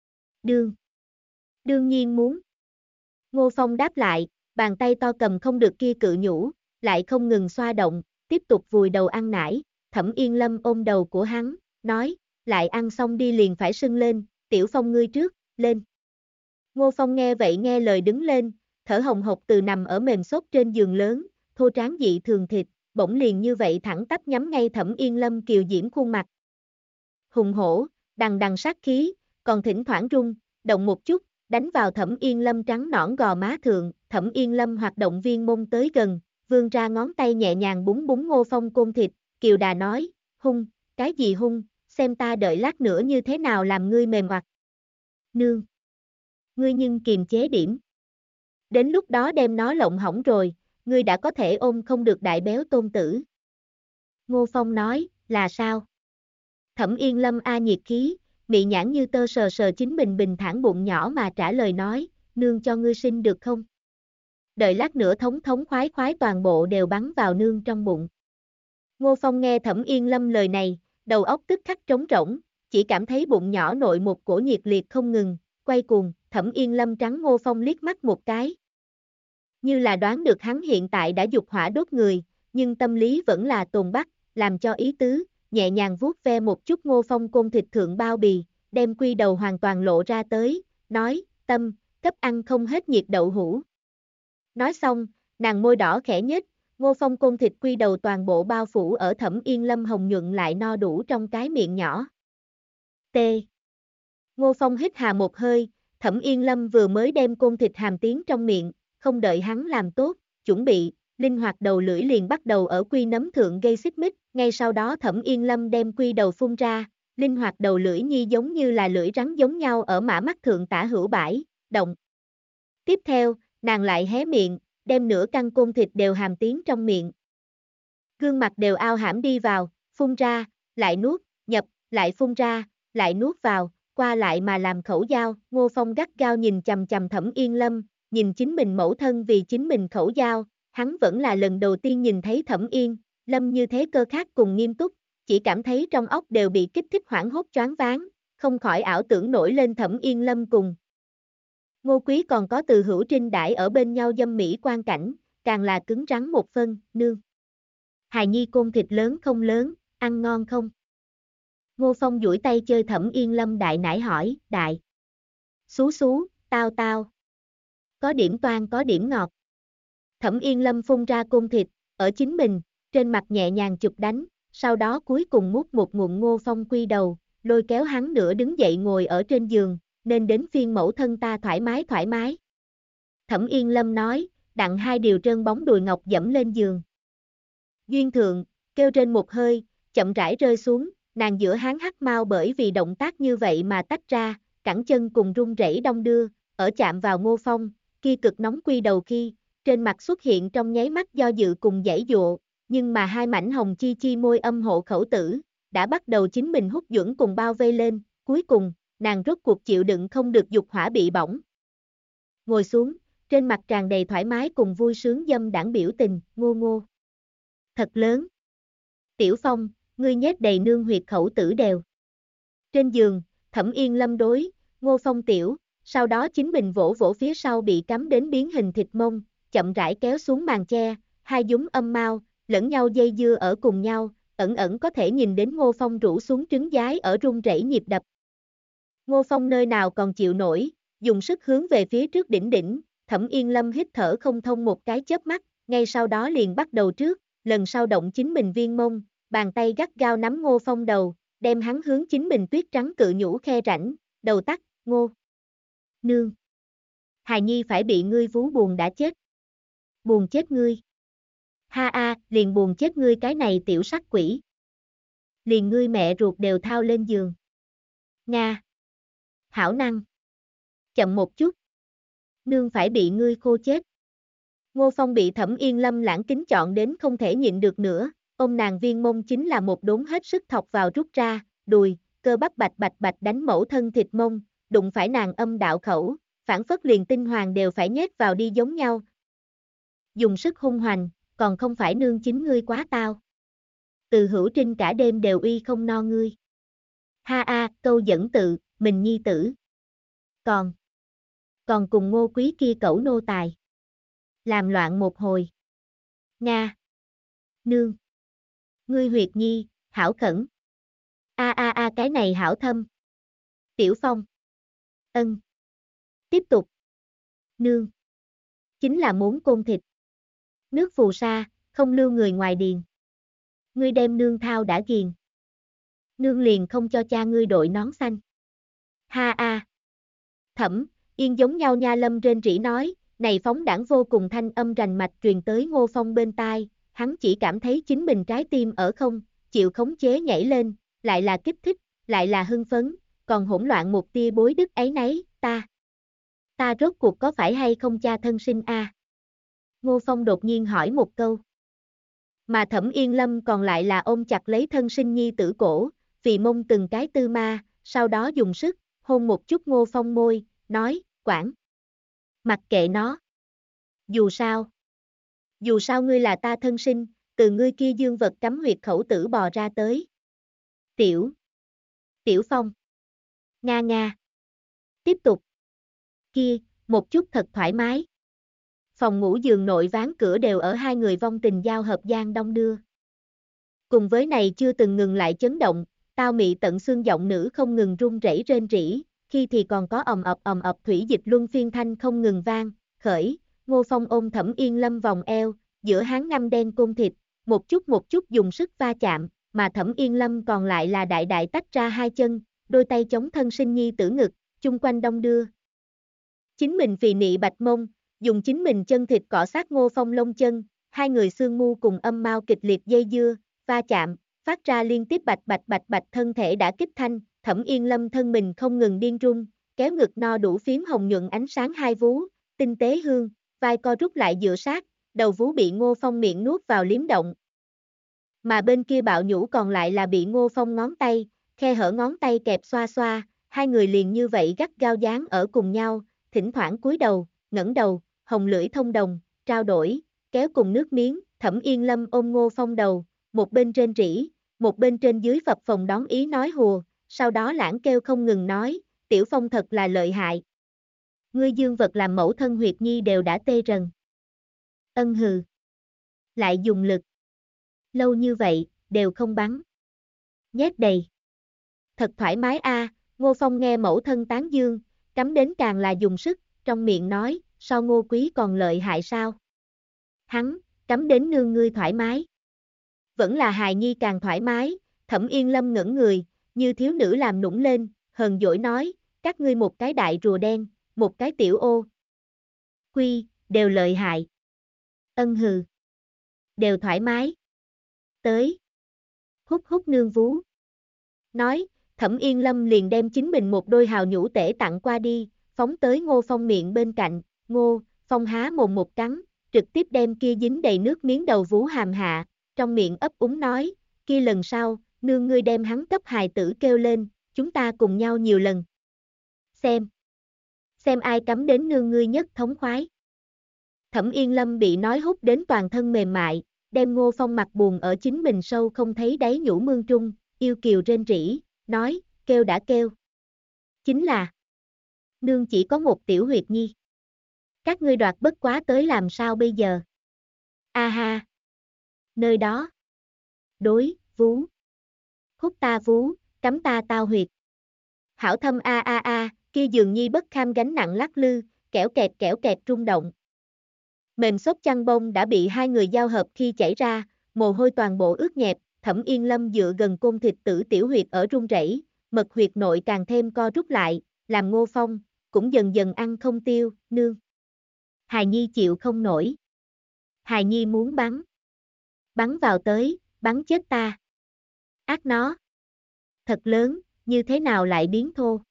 Đương nhiên muốn. Ngô Phong đáp lại, bàn tay to cầm không được kia cự nhũ, lại không ngừng xoa động, tiếp tục vùi đầu ăn nải. Thẩm Yên Lâm ôm đầu của hắn, nói, lại ăn xong đi liền phải sưng lên, Tiểu Phong ngươi trước, lên. Ngô Phong nghe vậy nghe lời đứng lên, thở hồng hộc từ nằm ở mềm xốp trên giường lớn, thô tráng dị thường thịt, bỗng liền như vậy thẳng tắp nhắm ngay Thẩm Yên Lâm kiều diễm khuôn mặt. Hùng hổ, đằng đằng sát khí, còn thỉnh thoảng rung, động một chút, đánh vào Thẩm Yên Lâm trắng nõn gò má thượng, Thẩm Yên Lâm hoạt động viên mông tới gần, vươn ra ngón tay nhẹ nhàng búng búng Ngô Phong côn thịt, kiều đà nói, hung, cái gì hung, xem ta đợi lát nữa như thế nào làm ngươi mềm oặt. Nương. Ngươi nhưng kiềm chế điểm. Đến lúc đó đem nó lộng hỏng rồi, ngươi đã có thể ôm không được đại béo tôn tử. Ngô Phong nói, là sao? Thẩm Yên Lâm nhiệt khí, mị nhãn như tơ sờ sờ chính mình bình thản bụng nhỏ mà trả lời nói, nương cho ngươi sinh được không? Đợi lát nữa thống khoái toàn bộ đều bắn vào nương trong bụng. Ngô Phong nghe Thẩm Yên Lâm lời này, đầu óc tức khắc trống rỗng, chỉ cảm thấy bụng nhỏ nội một cổ nhiệt liệt không ngừng, quay cuồng, Thẩm Yên Lâm trắng Ngô Phong liếc mắt một cái. Như là đoán được hắn hiện tại đã dục hỏa đốt người, nhưng tâm lý vẫn là tồn bắt, làm cho ý tứ, nhẹ nhàng vuốt ve một chút Ngô Phong côn thịt thượng bao bì, đem quy đầu hoàn toàn lộ ra tới, nói, tâm, cấp ăn không hết nhiệt đậu hũ. Nói xong, nàng môi đỏ khẽ nhếch, Ngô Phong côn thịt quy đầu toàn bộ bao phủ ở Thẩm Yên Lâm hồng nhuận lại no đủ trong cái miệng nhỏ. T. Ngô Phong hít hà một hơi, Thẩm Yên Lâm vừa mới đem côn thịt hàm tiến trong miệng, không đợi hắn làm tốt, chuẩn bị, linh hoạt đầu lưỡi liền bắt đầu ở quy nấm thượng gây xích mích, ngay sau đó Thẩm Yên Lâm đem quy đầu phun ra, linh hoạt đầu lưỡi nhi giống như là lưỡi rắn giống nhau ở mã mắt thượng tả hữu bãi, động. Tiếp theo, nàng lại hé miệng, đem nửa căn côn thịt đều hàm tiến trong miệng. Gương mặt đều ao hãm đi vào, phun ra, lại nuốt, nhập, lại phun ra, lại nuốt vào, qua lại mà làm khẩu dao. Ngô Phong gắt gao nhìn chằm chằm Thẩm Yên Lâm, nhìn chính mình mẫu thân vì chính mình khẩu dao, hắn vẫn là lần đầu tiên nhìn thấy Thẩm Yên Lâm như thế cơ khát cùng nghiêm túc, chỉ cảm thấy trong óc đều bị kích thích hoảng hốt choáng váng, không khỏi ảo tưởng nổi lên Thẩm Yên Lâm cùng Ngô Quý còn có Từ Hữu Trinh đãi ở bên nhau dâm mỹ quan cảnh, càng là cứng rắn một phân, nương. Hài nhi côn thịt lớn không lớn, ăn ngon không? Ngô Phong duỗi tay chơi Thẩm Yên Lâm đại nải hỏi, đại. Xú xú, tao. Có điểm toan có điểm ngọt. Thẩm Yên Lâm phun ra côn thịt, ở chính mình, trên mặt nhẹ nhàng chụp đánh, sau đó cuối cùng mút một ngụm Ngô Phong quy đầu, lôi kéo hắn nửa đứng dậy ngồi ở trên giường, nên đến phiên mẫu thân ta thoải mái. Thẩm Yên Lâm nói, đặng hai điều trơn bóng đùi ngọc dẫm lên giường. Duyên thượng, kêu trên một hơi, chậm rãi rơi xuống, nàng giữa háng hắc mau bởi vì động tác như vậy mà tách ra, cẳng chân cùng run rẩy đong đưa, ở chạm vào Ngô Phong, kia cực nóng quy đầu khi, trên mặt xuất hiện trong nháy mắt do dự cùng giãy dụa, nhưng mà hai mảnh hồng chi chi môi âm hộ khẩu tử, đã bắt đầu chính mình hút dưỡng cùng bao vây lên, cuối cùng, nàng rốt cuộc chịu đựng không được dục hỏa bị bỏng. Ngồi xuống, trên mặt tràn đầy thoải mái cùng vui sướng dâm đãng biểu tình, ngô. Thật lớn. Tiểu Phong, ngươi nhét đầy nương huyệt khẩu tử đều. Trên giường, Thẩm Yên Lâm đối, Ngô Phong tiểu, sau đó chính mình vỗ phía sau bị cắm đến biến hình thịt mông, chậm rãi kéo xuống màn che, hai dúng âm mau, lẫn nhau dây dưa ở cùng nhau, ẩn có thể nhìn đến Ngô Phong rũ xuống trứng giái ở run rẩy nhịp đập. Ngô Phong nơi nào còn chịu nổi, dùng sức hướng về phía trước đỉnh, Thẩm Yên Lâm hít thở không thông một cái chớp mắt, ngay sau đó liền bắt đầu trước, lần sau động chính mình viên mông, bàn tay gắt gao nắm Ngô Phong đầu, đem hắn hướng chính mình tuyết trắng cự nhũ khe rãnh, đầu tắt, Ngô Nương. Hài Nhi phải bị ngươi vú buồn đã chết. Buồn chết ngươi. Ha a, liền buồn chết ngươi cái này tiểu sắc quỷ. Liền ngươi mẹ ruột đều thao lên giường. Nga. Hảo năng. Chậm một chút. Nương phải bị ngươi khô chết. Ngô Phong bị Thẩm Yên Lâm lãng kính chọn đến không thể nhịn được nữa, ôm nàng viên mông chính là một đốn hết sức thọc vào rút ra, đùi, cơ bắp bạch bạch bạch đánh mẫu thân thịt mông, đụng phải nàng âm đạo khẩu, phản phất liền tinh hoàng đều phải nhét vào đi giống nhau. Dùng sức hung hoành, còn không phải nương chính ngươi quá tao. Từ Hữu Trinh cả đêm đều uy không no ngươi. Ha a, câu dẫn tự, mình nhi tử. Còn cùng Ngô Quý kia cẩu nô tài. Làm loạn một hồi. Nga. Nương. Ngươi huyệt nhi, hảo khẩn. A cái này hảo thâm. Tiểu Phong. Ân. Tiếp tục. Nương. Chính là muốn côn thịt. Nước phù sa, không lưu người ngoài điền. Ngươi đem nương thao đã ghiền. Nương liền không cho cha ngươi đội nón xanh. Ha a. Thẩm Yên giống nhau nha. Lâm rên rỉ nói, này phóng đãng vô cùng thanh âm rành mạch truyền tới Ngô Phong bên tai, hắn chỉ cảm thấy chính mình trái tim ở không chịu khống chế nhảy lên, lại là kích thích, lại là hưng phấn, còn hỗn loạn một tia bối đức ấy nấy, ta rốt cuộc có phải hay không cha thân sinh a? Ngô Phong đột nhiên hỏi một câu. Mà Thẩm Yên Lâm còn lại là ôm chặt lấy thân sinh nhi tử cổ, vì mông từng cái tư ma, sau đó dùng sức hôn một chút Ngô Phong môi, nói, quản. Mặc kệ nó. Dù sao ngươi là ta thân sinh, từ ngươi kia dương vật cắm huyệt khẩu tử bò ra tới. Tiểu Phong. Nga. Tiếp tục. Kia, một chút thật thoải mái. Phòng ngủ giường nội ván cửa đều ở hai người vong tình giao hợp gian đong đưa. Cùng với này chưa từng ngừng lại chấn động, tao mị tận xương giọng nữ không ngừng run rẩy rên rỉ, khi thì còn có ầm ập thủy dịch luân phiên thanh không ngừng vang, khởi, Ngô Phong ôm Thẩm Yên Lâm vòng eo, giữa háng ngăm đen côn thịt, một chút dùng sức va chạm, mà Thẩm Yên Lâm còn lại là đại đại tách ra hai chân, đôi tay chống thân sinh nhi tử ngực, chung quanh đong đưa. Chính mình phì nị bạch mông, dùng chính mình chân thịt cọ sát Ngô Phong lông chân, hai người xương mu cùng âm mao kịch liệt dây dưa, va chạm, phát ra liên tiếp bạch thân thể đã kích thanh, Thẩm Yên Lâm thân mình không ngừng điên rung, kéo ngực no đủ phiếm hồng nhuận ánh sáng hai vú, tinh tế hương, vai co rút lại dựa sát, đầu vú bị Ngô Phong miệng nuốt vào liếm động. Mà bên kia bạo nhũ còn lại là bị Ngô Phong ngón tay, khe hở ngón tay kẹp xoa xoa, hai người liền như vậy gắt gao dán ở cùng nhau, thỉnh thoảng cúi đầu, ngẩng đầu, hồng lưỡi thông đồng, trao đổi, kéo cùng nước miếng, Thẩm Yên Lâm ôm Ngô Phong đầu, một bên trên rỉ, một bên trên dưới phập phồng đón ý nói hùa, sau đó lãng kêu không ngừng nói, Tiểu Phong thật là lợi hại. Ngươi dương vật làm mẫu thân huyệt nhi đều đã tê rần. Ân hừ. Lại dùng lực. Lâu như vậy, đều không bắn. Nhét đầy. Thật thoải mái a. Ngô Phong nghe mẫu thân tán dương, cắm đến càng là dùng sức, trong miệng nói, so Ngô Quý còn lợi hại sao? Hắn, cắm đến nương ngươi thoải mái. Vẫn là hài nhi càng thoải mái, Thẩm Yên Lâm ngẩng người, như thiếu nữ làm nũng lên, hờn dỗi nói, các ngươi một cái đại rùa đen, một cái tiểu ô. Quy, đều lợi hại. Ân hừ. Đều thoải mái. Tới. Hút nương vú. Nói, Thẩm Yên Lâm liền đem chính mình một đôi hào nhũ tể tặng qua đi, phóng tới Ngô Phong miệng bên cạnh, Ngô Phong há mồm một cắn, trực tiếp đem kia dính đầy nước miếng đầu vú hàm hạ, trong miệng ấp úng nói, kia lần sau, nương ngươi đem hắn cấp hài tử kêu lên, chúng ta cùng nhau nhiều lần. Xem ai cắm đến nương ngươi nhất thống khoái. Thẩm Yên Lâm bị nói hút đến toàn thân mềm mại, đem Ngô Phong mặt buồn ở chính mình sâu không thấy đáy nhũ mương trung, yêu kiều rên rỉ, nói, kêu đã kêu. Chính là, nương chỉ có một tiểu huyệt nhi. Các ngươi đoạt bất quá tới làm sao bây giờ? A ha. Nơi đó. Đối, vú. Hút ta vú, cắm ta tao huyệt. Hảo thâm a, kia dường nhi bất kham gánh nặng lắc lư, kẽo kẹt rung động. Mền xốp chăn bông đã bị hai người giao hợp khi chảy ra, mồ hôi toàn bộ ướt nhẹp, Thẩm Yên Lâm dựa gần côn thịt tử tiểu huyệt ở run rẩy, mật huyệt nội càng thêm co rút lại, làm Ngô Phong cũng dần dần ăn không tiêu, nương. Hài Nhi chịu không nổi. Hài Nhi muốn bắn. Bắn vào tới, bắn chết ta. Ác nó. Thật lớn, như thế nào lại biến thô.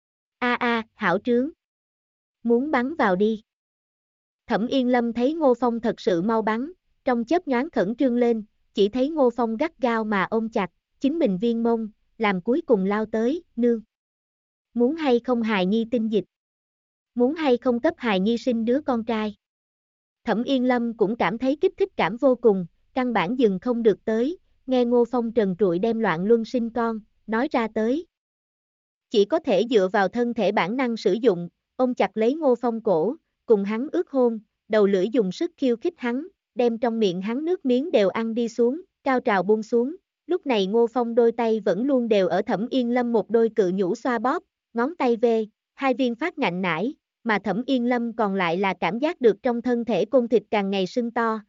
Hảo trướng. Muốn bắn vào đi. Thẩm Yên Lâm thấy Ngô Phong thật sự mau bắn, trong chớp nhoáng khẩn trương lên, chỉ thấy Ngô Phong gắt gao mà ôm chặt, chính mình viên mông, làm cuối cùng lao tới, nương. Muốn hay không hài nhi tinh dịch? Muốn hay không cấp hài nhi sinh đứa con trai? Thẩm Yên Lâm cũng cảm thấy kích thích cảm vô cùng, căn bản dừng không được tới, nghe Ngô Phong trần trụi đem loạn luân sinh con, nói ra tới. Chỉ có thể dựa vào thân thể bản năng sử dụng, ôm chặt lấy Ngô Phong cổ, cùng hắn ướt hôn, đầu lưỡi dùng sức khiêu khích hắn, đem trong miệng hắn nước miếng đều ăn đi xuống, cao trào buông xuống. Lúc này Ngô Phong đôi tay vẫn luôn đều ở Thẩm Yên Lâm một đôi cự nhũ xoa bóp, ngón tay về, hai viên phát ngạnh nải, mà Thẩm Yên Lâm còn lại là cảm giác được trong thân thể côn thịt càng ngày sưng to.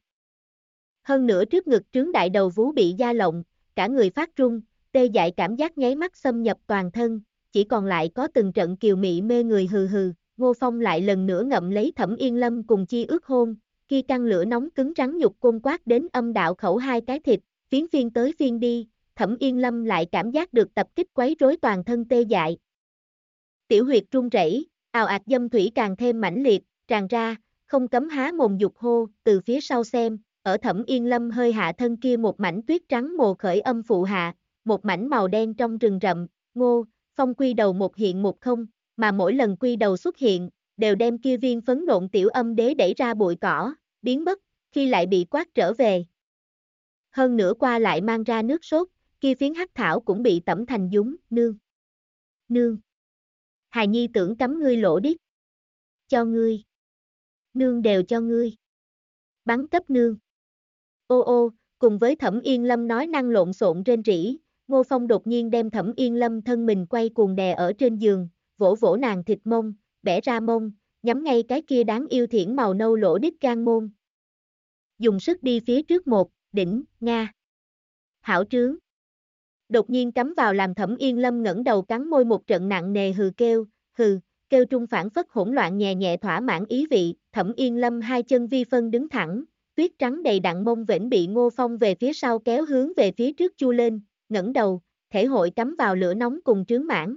Hơn nữa trước ngực trướng đại đầu vú bị da lộng, cả người phát run, tê dại cảm giác nháy mắt xâm nhập toàn thân, chỉ còn lại có từng trận kiều mị mê người hừ hừ. Ngô Phong lại lần nữa ngậm lấy Thẩm Yên Lâm cùng chi ướt hôn, khi căn lửa nóng cứng rắn nhục côn quát đến âm đạo khẩu hai cái thịt, phiên tới phiên đi, Thẩm Yên Lâm lại cảm giác được tập kích quấy rối toàn thân tê dại. Tiểu huyệt run rẩy, ào ạt dâm thủy càng thêm mãnh liệt, tràn ra, không cấm há mồm dục hô, từ phía sau xem, ở Thẩm Yên Lâm hơi hạ thân kia một mảnh tuyết trắng mồ khởi âm phụ hạ, một mảnh màu đen trong rừng rậm, Ngô Phong quy đầu một hiện một không, mà mỗi lần quy đầu xuất hiện, đều đem kia viên phấn nộn tiểu âm đế đẩy ra bụi cỏ, biến mất, khi lại bị quát trở về. Hơn nữa qua lại mang ra nước sốt, kia phiến hắc thảo cũng bị tẩm thành dúng, nương. Nương. Hài Nhi tưởng cắm ngươi lỗ điếc. Cho ngươi. Nương đều cho ngươi. Bắn cấp nương. Ô, cùng với Thẩm Yên Lâm nói năng lộn xộn rên rỉ, Ngô Phong đột nhiên đem Thẩm Yên Lâm thân mình quay cuồng đè ở trên giường, vỗ vỗ nàng thịt mông, bẻ ra mông, nhắm ngay cái kia đáng yêu thiển màu nâu lỗ đít gan môn. Dùng sức đi phía trước một, đỉnh, nga. Hảo trướng. Đột nhiên cắm vào làm Thẩm Yên Lâm ngẩng đầu cắn môi một trận nặng nề kêu trung phản phất hỗn loạn nhẹ nhẹ thỏa mãn ý vị, Thẩm Yên Lâm hai chân vi phân đứng thẳng, tuyết trắng đầy đặn mông vĩnh bị Ngô Phong về phía sau kéo hướng về phía trước chu lên, ngẩng đầu, thể hội cắm vào lửa nóng cùng trướng mãn.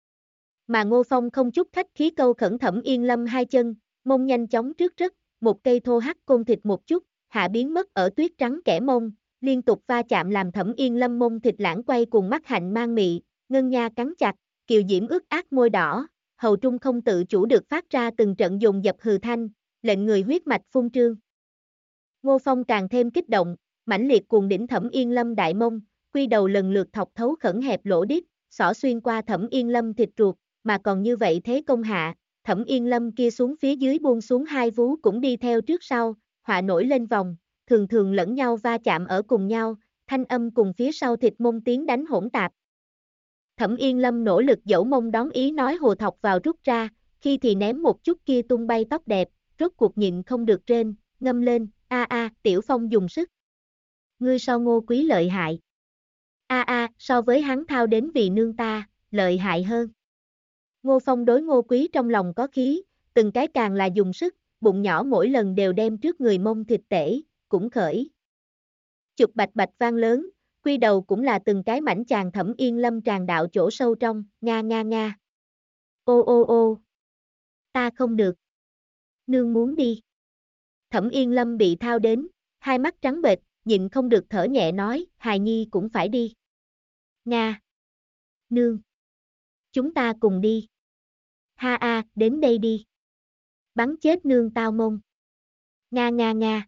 Mà Ngô Phong không chút khách khí câu khẩn Thẩm Yên Lâm hai chân, mông nhanh chóng trước rất, một cây thô hắc côn thịt một chút, hạ biến mất ở tuyết trắng kẻ mông, liên tục va chạm làm Thẩm Yên Lâm mông thịt lãng quay cùng mắt hạnh mang mị, ngân nha cắn chặt, kiều diễm ướt át môi đỏ, hầu trung không tự chủ được phát ra từng trận dồn dập hừ thanh, lệnh người huyết mạch phun trương. Ngô Phong càng thêm kích động, mãnh liệt cuồng đỉnh Thẩm Yên Lâm đại mông, quy đầu lần lượt thọc thấu khẩn hẹp lỗ đít, xỏ xuyên qua Thẩm Yên Lâm thịt ruột, mà còn như vậy thế công hạ, Thẩm Yên Lâm kia xuống phía dưới buông xuống hai vú cũng đi theo trước sau, họa nổi lên vòng, thường thường lẫn nhau va chạm ở cùng nhau, thanh âm cùng phía sau thịt mông tiếng đánh hỗn tạp. Thẩm Yên Lâm nỗ lực dẫu mông đón ý nói hồ thọc vào rút ra, khi thì ném một chút kia tung bay tóc đẹp, rốt cuộc nhịn không được trên, ngâm lên, Tiểu Phong dùng sức. Ngươi so Ngô Quý lợi hại. So với hắn thao đến vì nương ta, lợi hại hơn. Ngô Phong đối Ngô Quý trong lòng có khí, từng cái càng là dùng sức, bụng nhỏ mỗi lần đều đem trước người mông thịt tể, cũng khởi. Chụp bạch bạch vang lớn, quy đầu cũng là từng cái mảnh chàng Thẩm Yên Lâm tràn đạo chỗ sâu trong, nga. Ô, ta không được. Nương muốn đi. Thẩm Yên Lâm bị thao đến, hai mắt trắng bệch, nhịn không được thở nhẹ nói, hài nhi cũng phải đi. Nga. Nương. Chúng ta cùng đi. Đến đây đi. Bắn chết nương tao mông. Nga.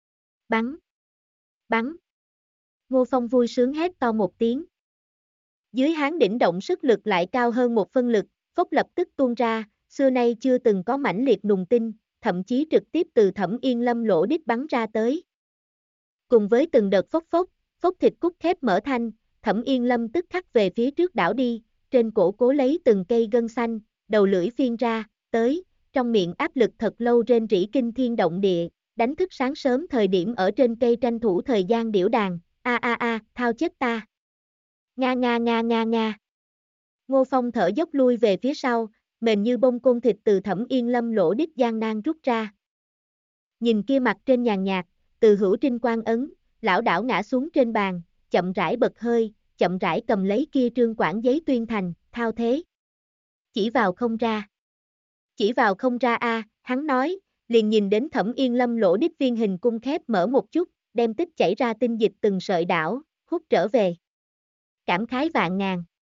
Bắn. Ngô Phong vui sướng hét to một tiếng. Dưới háng đỉnh động sức lực lại cao hơn một phân lực, phốc lập tức tuôn ra, xưa nay chưa từng có mãnh liệt nùng tinh, thậm chí trực tiếp từ Thẩm Yên Lâm lỗ đít bắn ra tới. Cùng với từng đợt phốc thịt cút thép mở thanh, Thẩm Yên Lâm tức khắc về phía trước đảo đi, trên cổ cố lấy từng cây gân xanh, đầu lưỡi phiên ra, tới, trong miệng áp lực thật lâu rên rỉ kinh thiên động địa, đánh thức sáng sớm thời điểm ở trên cây tranh thủ thời gian điểu đàn, thao chết ta. Nga nga nga nga nga. Ngô Phong thở dốc lui về phía sau, mềm như bông côn thịt từ Thẩm Yên Lâm lỗ đít gian nan rút ra. Nhìn kia mặt trên nhàn nhạt, Từ Hữu Trinh quan ấn, lão đảo ngã xuống trên bàn, chậm rãi bật hơi, chậm rãi cầm lấy kia trương quản giấy tuyên thành, thao thế. Chỉ vào không ra. Chỉ vào không ra hắn nói, liền nhìn đến Thẩm Yên Lâm lỗ đít viên hình cung khép mở một chút, đem tích chảy ra tinh dịch từng sợi đảo, hút trở về. Cảm khái vạn ngàn.